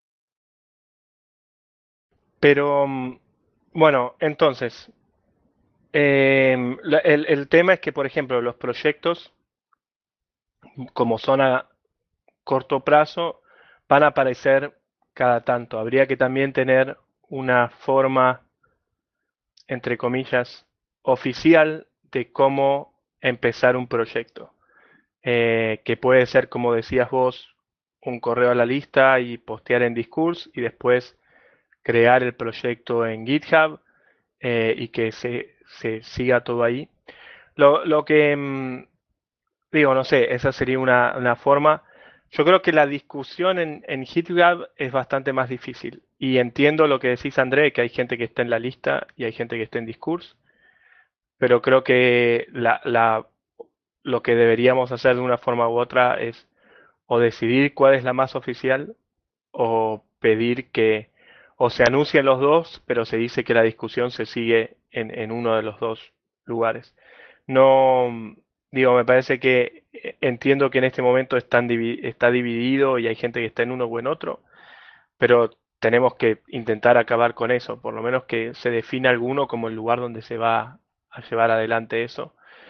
Pero, mm, bueno, entonces, em, la- el, el tema es que, por ejemplo, los proyectos, como son a corto plazo, van a aparecer cada tanto. Habría que también tener una forma, entre comillas, oficial de cómo empezar un proyecto. Eh, que puede ser, como decías vos, un correo a la lista y postear en Discourse y después crear el proyecto en GitHub, eh, y que se, se siga todo ahí. Lo, lo que mm, digo, no sé, esa sería una, una forma. Yo creo que la discusión en, en GitHub es bastante más difícil. Y entiendo lo que decís, André, que hay gente que está en la lista y hay gente que está en Discourse, pero creo que la, la, lo que deberíamos hacer de una forma u otra es o decidir cuál es la más oficial o pedir que o se anuncien los dos, pero se dice que la discusión se sigue en, en uno de los dos lugares. No, mm, digo, me parece que eh, entiendo que en este momento están divi- está dividido y hay gente que está en uno o en otro, pero tenemos que intentar acabar con eso, por lo menos que se defina alguno como el lugar donde se va a llevar adelante eso.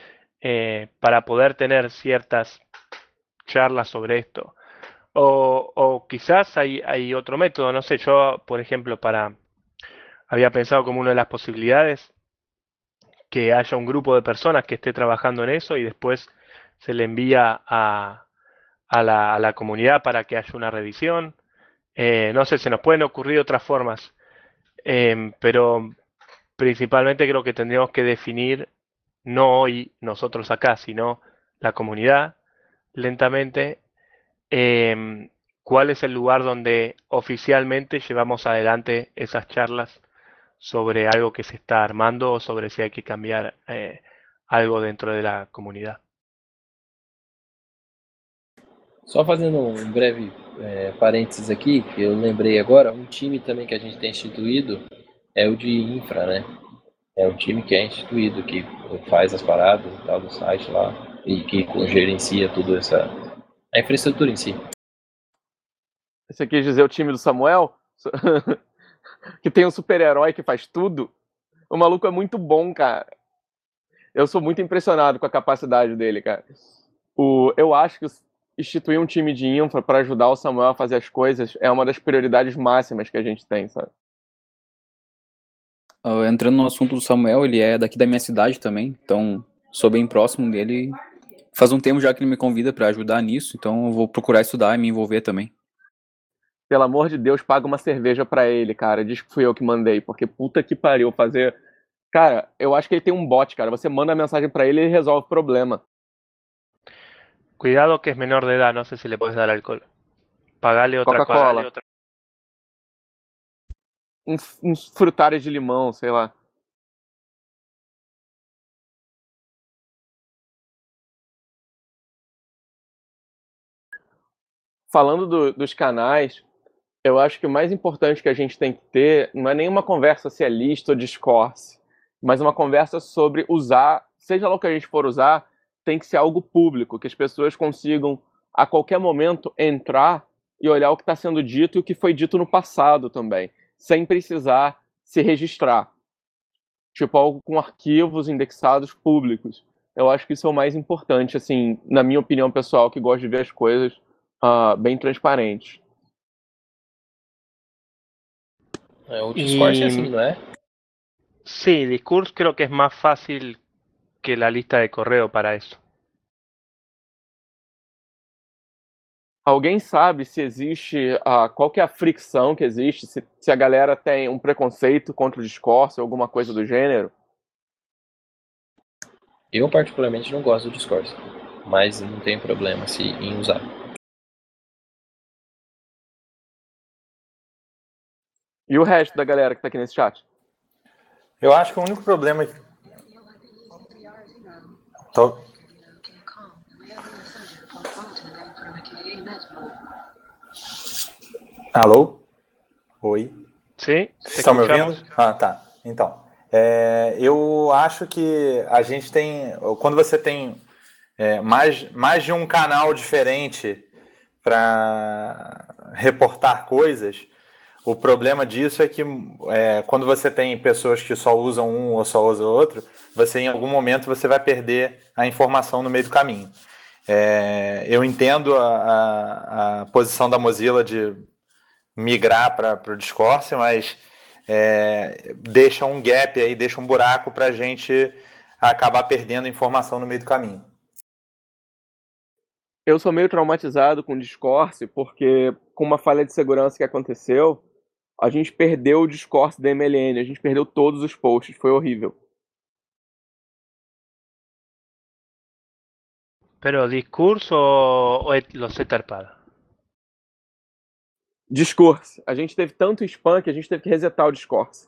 eh, para poder tener ciertas charlas sobre esto. O, o quizás hay, hay otro método, no sé, yo, por ejemplo, para había pensado como una de las posibilidades que haya un grupo de personas que esté trabajando en eso y después se le envía a, a la, a la comunidad para que haya una revisión. Eh, no sé, se nos pueden ocurrir otras formas, em, pero principalmente creo que tendríamos que definir, no hoy nosotros acá, sino la comunidad, lentamente, em, cuál es el lugar donde oficialmente llevamos adelante esas charlas sobre algo que se está armando o sobre si hay que cambiar eh, algo dentro de la comunidad. Só fazendo um breve é, parênteses aqui, que eu lembrei agora, um time também que a gente tem instituído é o de infra, né? É um time que é instituído, que faz as paradas e tal do site lá, e que gerencia tudo essa, a infraestrutura em si. Você quis dizer o time do Samuel? Que tem um super-herói que faz tudo? O maluco é muito bom, cara. Eu sou muito impressionado com a capacidade dele, cara. O, eu acho que instituir um time de infra para ajudar o Samuel a fazer as coisas é uma das prioridades máximas que a gente tem, sabe? Uh, entrando no assunto do Samuel, ele é daqui da minha cidade também, então sou bem próximo dele. Faz um tempo já que ele me convida para ajudar nisso, então eu vou procurar estudar e me envolver também. Pelo amor de Deus, paga uma cerveja pra ele, cara. Diz que fui eu que mandei, porque puta que pariu fazer. Cara, eu acho que ele tem um bot, cara. Você manda a mensagem pra ele e ele resolve o problema. Cuidado que es menor de edad, no sé si le puedes dar alcohol. Pagale otra cosa. Coca-Cola. Pagale otra- Uns, uns frutares de limão, sei lá. Falando do- dos canais, eu acho que o mais importante que a gente tem que ter não é nenhuma conversa se é lista ou discourse, mas uma conversa sobre usar, seja lá o que a gente for usar, tem que ser algo público, que as pessoas consigam a qualquer momento entrar e olhar o que está sendo dito e o que foi dito no passado também, sem precisar se registrar. Tipo, algo com arquivos indexados públicos. Eu acho que isso é o mais importante, assim, na minha opinião pessoal, que gosta de ver as coisas uh, bem transparentes. É, o Discord é Y assim, não é? sí, Discourse creo que es más fácil que la lista de correo para eso. Alguém sabe se existe, uh, qual que é a fricção que existe, se, se a galera tem um preconceito contra o Discord ou alguma coisa do gênero? Eu particularmente não gosto do Discord, mas não tem problema se em usar. E o resto da galera que tá aqui nesse chat? Eu acho que o único problema. Tô... Alô? Oi? ¿Sí? Vocês estão me ouvindo? Ah, tá. Então, é, eu acho que a gente tem. Quando você tem é, mais, mais de um canal diferente para reportar coisas, o problema disso é que é, quando você tem pessoas que só usam um ou só usam outro, você em algum momento você vai perder a informação no meio do caminho. É, eu entendo a, a, a posição da Mozilla de migrar para o Discourse, mas é, deixa um gap aí, deixa um buraco para a gente acabar perdendo informação no meio do caminho. Eu sou meio traumatizado com o Discourse, porque com uma falha de segurança que aconteceu, a gente perdeu o Discourse da M L N, a gente perdeu todos os posts, foi horrível. ¿Pero Discourse o, o et- los Etherpad? Discourse. A gente teve tanto spam que a gente teve que resetar o Discourse.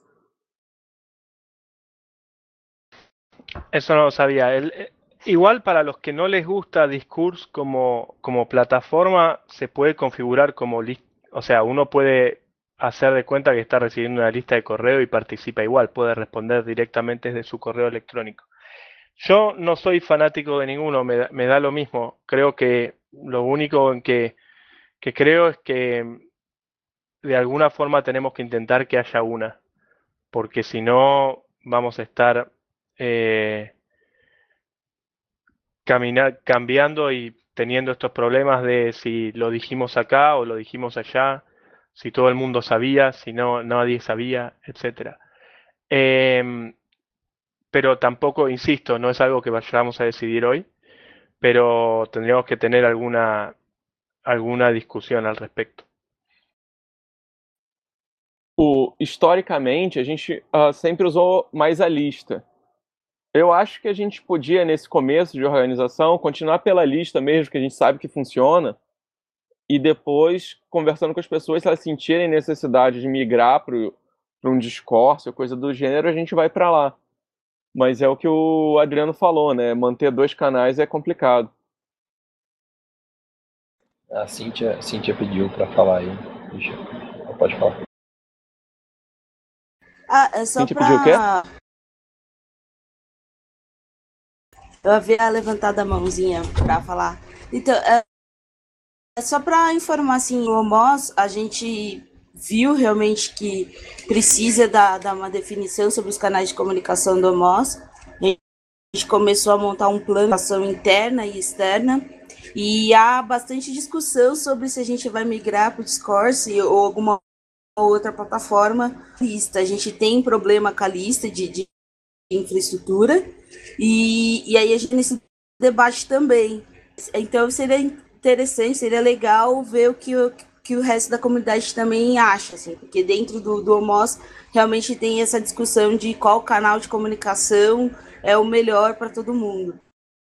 Eso no lo sabía. El- eh, igual para los que no les gusta Discourse como, como plataforma, se puede configurar como lista. O sea, uno puede hacer de cuenta que está recibiendo una lista de correo y participa igual, puede responder directamente desde su correo electrónico. Yo no soy fanático de ninguno, me da, me da lo mismo. Creo que lo único en que, que creo es que de alguna forma tenemos que intentar que haya una, porque si no vamos a estar eh, caminar, cambiando y teniendo estos problemas de si lo dijimos acá o lo dijimos allá, si todo el mundo sabía, si no nadie sabía, etcétera. Em, pero tampoco, insisto, no es algo que vayamos a decidir hoy, pero tendríamos que tener alguna, alguna discussão al respecto. O, historicamente, a gente uh, sempre usou mais a lista. Eu acho que a gente podia, nesse começo de organização, continuar pela lista mesmo, que a gente sabe que funciona, e depois, conversando com as pessoas, se elas sentirem necessidade de migrar para um Discord ou coisa do gênero, a gente vai para lá. Mas é o que o Adriano falou, né? Manter dois canais é complicado. A Cíntia, Cíntia pediu para falar aí. Deixa, pode falar. Ah, é só Cíntia pediu o quê? pra... Eu havia levantado a mãozinha para falar. Então, é, é só para informar, assim, o Omos, a gente viu realmente que precisa dar, dar uma definição sobre os canais de comunicação do Omos. A gente começou a montar um plano de ação interna e externa, e há bastante discussão sobre se a gente vai migrar para o Discord ou alguma outra plataforma. A gente tem problema com a lista de, de infraestrutura, e, e aí a gente nesse debate também. Então seria interessante, seria legal ver o que o, que o resto da comunidade também acha, assim, porque dentro do, do Omos realmente tem essa discussão de qual canal de comunicação é o melhor para todo mundo.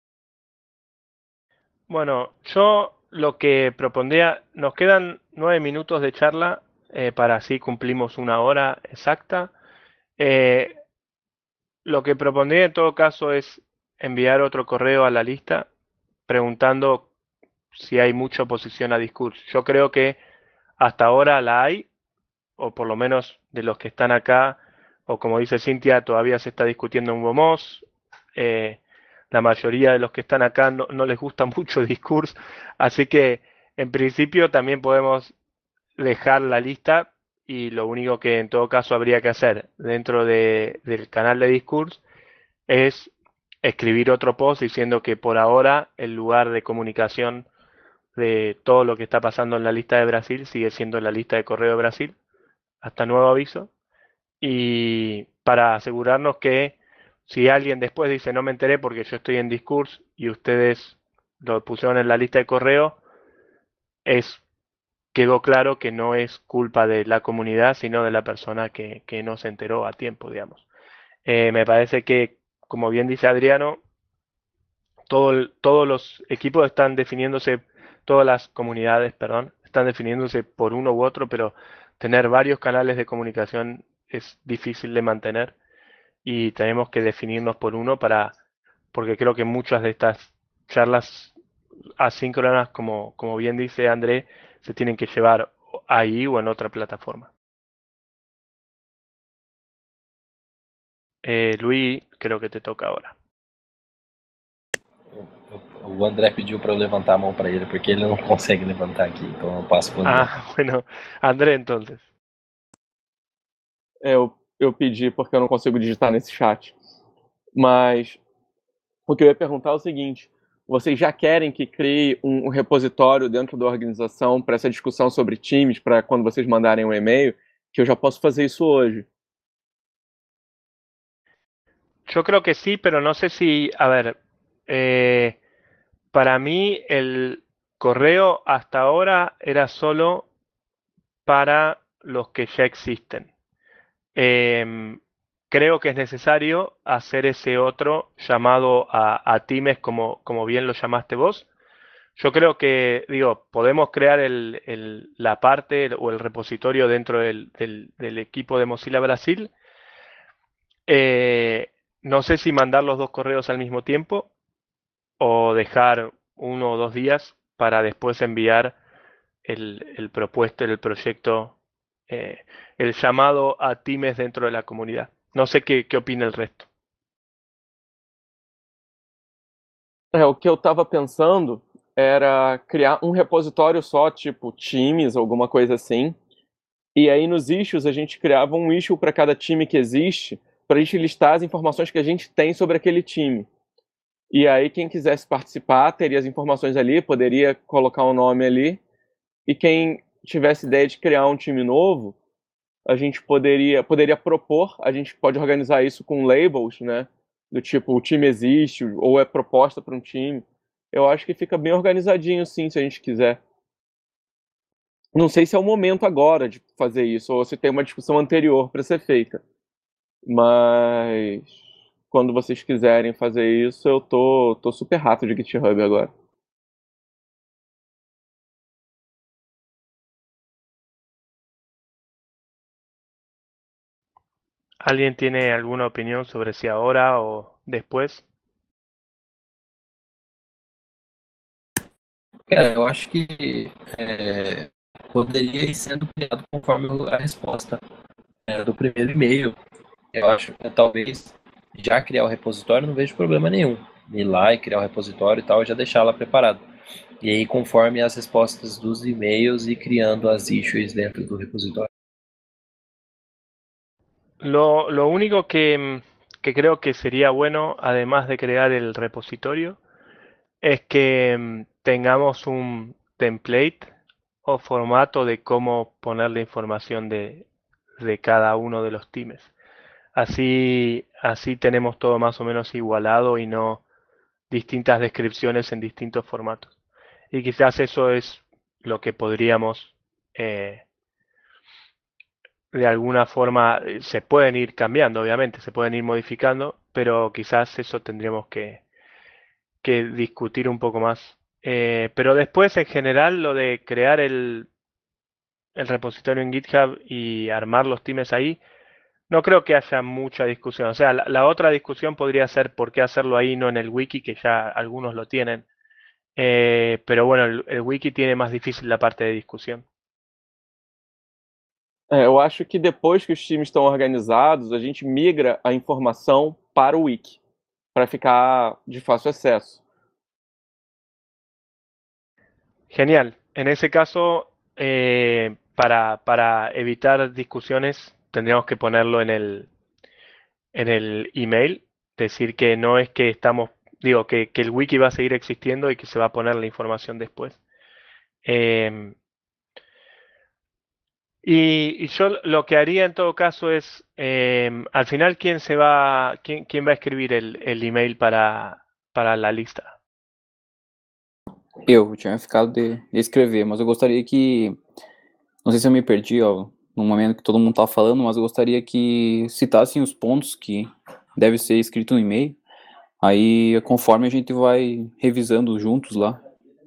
Bueno, yo lo que propondría, nos quedan nueve minutos de charla eh, para así cumplimos una hora exacta. Eh, Lo que propondría en todo caso es enviar otro correo a la lista preguntando si hay mucha oposición a Discourse. Yo creo que hasta ahora la hay, o por lo menos de los que están acá, o como dice Cintia, todavía se está discutiendo en Womos. Eh, la mayoría de los que están acá no, no les gusta mucho Discourse, así que en principio también podemos dejar la lista. Y lo único que en todo caso habría que hacer dentro de, del canal de Discourse es escribir otro post diciendo que por ahora el lugar de comunicación de todo lo que está pasando en la lista de Brasil sigue siendo la lista de correo de Brasil, hasta nuevo aviso, y para asegurarnos que si alguien después dice no me enteré porque yo estoy en Discourse y ustedes lo pusieron en la lista de correo, es quedó claro que no es culpa de la comunidad, sino de la persona que, que no se enteró a tiempo, digamos. Eh, me parece que, como bien dice Adriano, todo el, todos los equipos están definiéndose, todas las comunidades, perdón, están definiéndose por uno u otro, pero tener varios canales de comunicación es difícil de mantener y tenemos que definirnos por uno para, porque creo que muchas de estas charlas asíncronas, como, como bien dice André, se tienen que llevar ahí o en otra plataforma. Eh, Luis, creo que te toca ahora. O André pediu para eu levantar a mão para ele, porque ele não consegue levantar aqui, então eu passo para o André. Ah, bueno, André, entonces. É, eu, eu pedi porque eu não consigo digitar nesse chat. Mas o que eu ia perguntar é o seguinte: vocês já querem que crie um repositório dentro da organização para essa discussão sobre times, para quando vocês mandarem um e-mail, que eu já posso fazer isso hoje? Yo creo que sí, pero no sé si, a ver, eh, para mí el correo hasta ahora era solo para los que ya existen. Eh, creo que es necesario hacer ese otro llamado a, a Teams, como, como bien lo llamaste vos. Yo creo que, digo, podemos crear el, el, la parte o el repositorio dentro del, del, del equipo de Mozilla Brasil. Eh, no sé si mandar los dos correos al mismo tiempo o dejar uno o dos días para después enviar el, el propuesto, el proyecto, eh, el llamado a Teams dentro de la comunidad. No sé qué, qué opina el resto. É, o que eu estava pensando era criar um repositório só, tipo Teams, alguma coisa assim. E aí nos issues a gente criava um issue para cada time que existe, para a gente listar as informações que a gente tem sobre aquele time. E aí quem quisesse participar teria as informações ali, poderia colocar o nome ali. E quem tivesse ideia de criar um time novo, a gente poderia, poderia propor, a gente pode organizar isso com labels, né? Do tipo, o time existe, ou é proposta para um time. Eu acho que fica bem organizadinho, sim, se a gente quiser. Não sei se é o momento agora de fazer isso, ou se tem uma discussão anterior para ser feita. Mas quando vocês quiserem fazer isso, eu tô, tô super rato de GitHub agora. ¿Alguien tiene alguna opinión sobre si ahora o después? Cara, eu acho que é, poderia ir sendo criado conforme a resposta é, do primeiro e-mail. Eu acho que talvez já criar o repositório não vejo problema nenhum. Ir lá e criar o repositório e tal, e já deixar lá preparado. E aí, conforme as respostas dos e-mails, ir criando as issues dentro do repositório. Lo, lo único que, que creo que sería bueno, además de crear el repositorio, es que tengamos un template o formato de cómo poner la información de, de cada uno de los teams. Así, así tenemos todo más o menos igualado y no distintas descripciones en distintos formatos. Y quizás eso es lo que podríamos, eh, de alguna forma, eh, se pueden ir cambiando, obviamente, se pueden ir modificando, pero quizás eso tendríamos que, que discutir un poco más. Eh, pero después, en general, lo de crear el, el repositorio en GitHub y armar los teams ahí, no creo que haya mucha discusión. O sea, la, la otra discusión podría ser por qué hacerlo ahí, no en el wiki, que ya algunos lo tienen. Eh, pero bueno, el, el wiki tiene más difícil la parte de discusión. É, eu acho que depois que os times estão organizados, a gente migra a informação para o wiki, para ficar de fácil acesso. Genial. En ese caso, eh, para, para evitar discusiones, tendríamos que ponerlo en el, en el email. Decir que no es que estamos, digo, que, que el wiki va a seguir existiendo y que se va a poner la información después. Eh, y, y yo lo que haría en todo caso es, eh, al final, ¿quién se va, quién, quién va a escribir el, el email para, para la lista? Eu, eu tinha ficado de, de escrever, mas eu gostaria que, não sei se eu me perdi, ó, no momento que todo mundo estava falando, mas eu gostaria que citassem os pontos que deve ser escrito no e-mail, aí conforme a gente vai revisando juntos lá.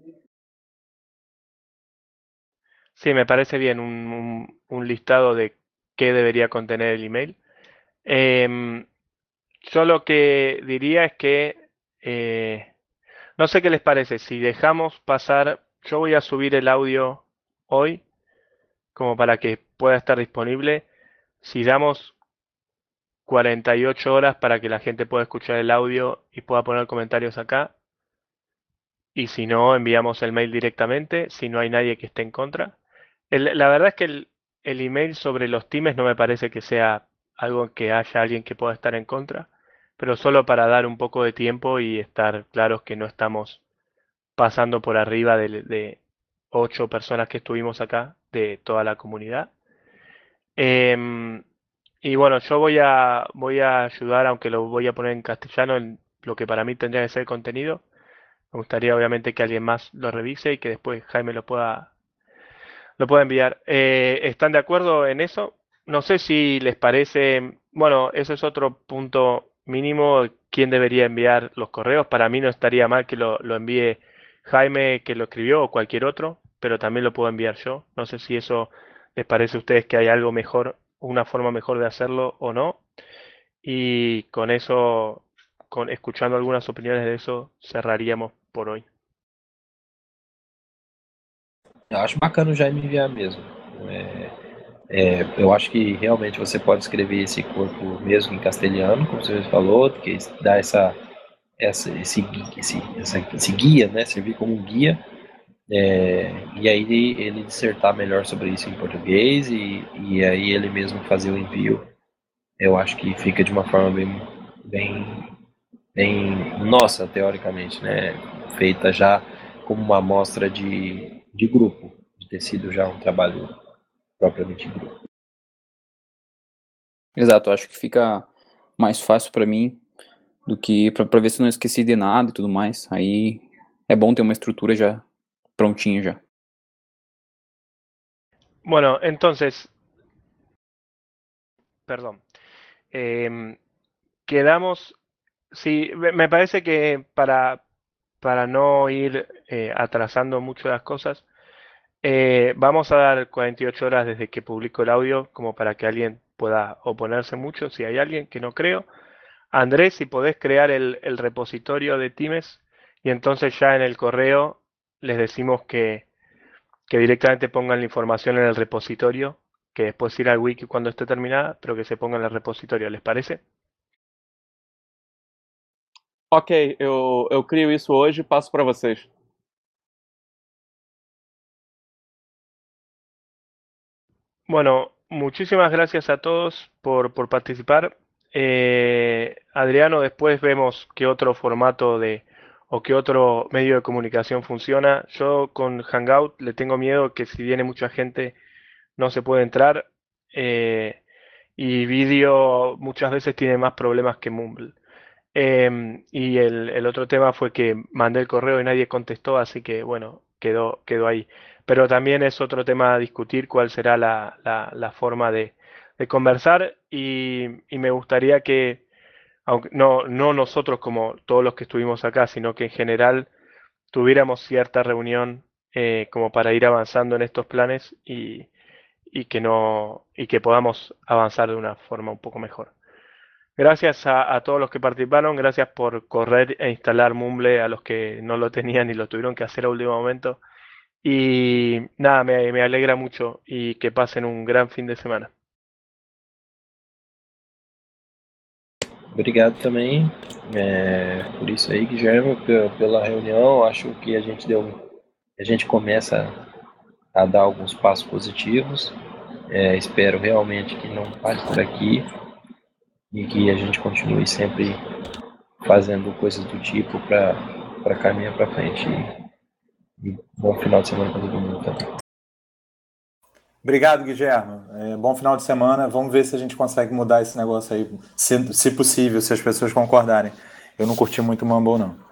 Sí, me parece bien un, un, un listado de qué debería contener el email. Eh, yo lo que diría es que, eh, no sé qué les parece, si dejamos pasar, yo voy a subir el audio hoy, como para que pueda estar disponible. Si damos cuarenta y ocho horas para que la gente pueda escuchar el audio y pueda poner comentarios acá. Y si no, enviamos el mail directamente, si no hay nadie que esté en contra. El, la verdad es que el, el email sobre los teams no me parece que sea algo que haya alguien que pueda estar en contra, pero solo para dar un poco de tiempo y estar claros que no estamos pasando por arriba de, de ocho personas que estuvimos acá, de toda la comunidad. Eh, y bueno, yo voy a, voy a ayudar, aunque lo voy a poner en castellano, en lo que para mí tendría que ser contenido. Me gustaría obviamente que alguien más lo revise y que después Jaime lo pueda, lo pueda enviar. Eh, ¿están de acuerdo en eso? No sé si les parece, bueno, eso es otro punto mínimo, quién debería enviar los correos. Para mí no estaría mal que lo, lo envíe Jaime, que lo escribió, o cualquier otro, pero también lo puedo enviar yo. No sé si eso les parece a ustedes que hay algo mejor, una forma mejor de hacerlo o no. Y con eso, con, escuchando algunas opiniones de eso, cerraríamos por hoy. Eu acho bacana o Jaime enviar mesmo. É, é, eu acho que realmente você pode escrever esse corpo mesmo em castelhano, como você falou, que dá essa, essa, esse, esse, essa, esse guia, né? Servir como um guia. É, e aí ele, ele dissertar melhor sobre isso em português e, e aí ele mesmo fazer o envio. Eu acho que fica de uma forma bem, bem, bem nossa, teoricamente, né? Feita já como uma amostra de, de grupo, de ter sido já um trabalho propriamente de grupo. Exato, acho que fica mais fácil para mim do que para ver se eu não esqueci de nada e tudo mais. Aí é bom ter uma estrutura já prontinha já. Bueno, entonces, perdón. Em, quedamos, sí, me me parece que para, para no ir eh, atrasando mucho las cosas, eh, vamos a dar cuarenta y ocho horas desde que publico el audio, como para que alguien pueda oponerse mucho, si hay alguien, que no creo. Andrés, si podés crear el, el repositorio de Times y entonces ya en el correo les decimos que, que directamente pongan la información en el repositorio, que después ir al wiki cuando esté terminada, pero que se ponga en el repositorio, ¿les parece? Ok, eu, eu crio isso hoje e passo para vocês. Bueno, muchísimas gracias a todos por, por participar. Eh, Adriano, después vemos qué otro formato de o qué otro medio de comunicación funciona. Yo con Hangout le tengo miedo que si viene mucha gente no se puede entrar. eh, y vídeo muchas veces tiene más problemas que Mumble. Em, y el, el otro tema fue que mandé el correo y nadie contestó, así que bueno, quedó, quedó ahí. Pero también es otro tema a discutir cuál será la, la- la forma de, de conversar y, y me gustaría que, aunque no, no nosotros como todos los que estuvimos acá, sino que en general tuviéramos cierta reunión eh, como para ir avanzando en estos planes y, y que no, y que podamos avanzar de una forma un poco mejor. Gracias a, a todos los que participaron, gracias por correr e instalar Mumble a los que no lo tenían y lo tuvieron que hacer a último momento. Y nada, me, me alegra mucho y que pasen un gran fin de semana. Obrigado também é, por isso aí, Guilherme, pe- pela reunião. Acho que a gente deu, a gente começa a dar alguns passos positivos. É, espero realmente que não pare por aqui e que a gente continue sempre fazendo coisas do tipo para caminhar para frente. E, e bom final de semana para todo mundo também. Obrigado, Guilherme. É, bom final de semana. Vamos ver se a gente consegue mudar esse negócio aí, se, se possível, se as pessoas concordarem. Eu não curti muito o Mumble, não.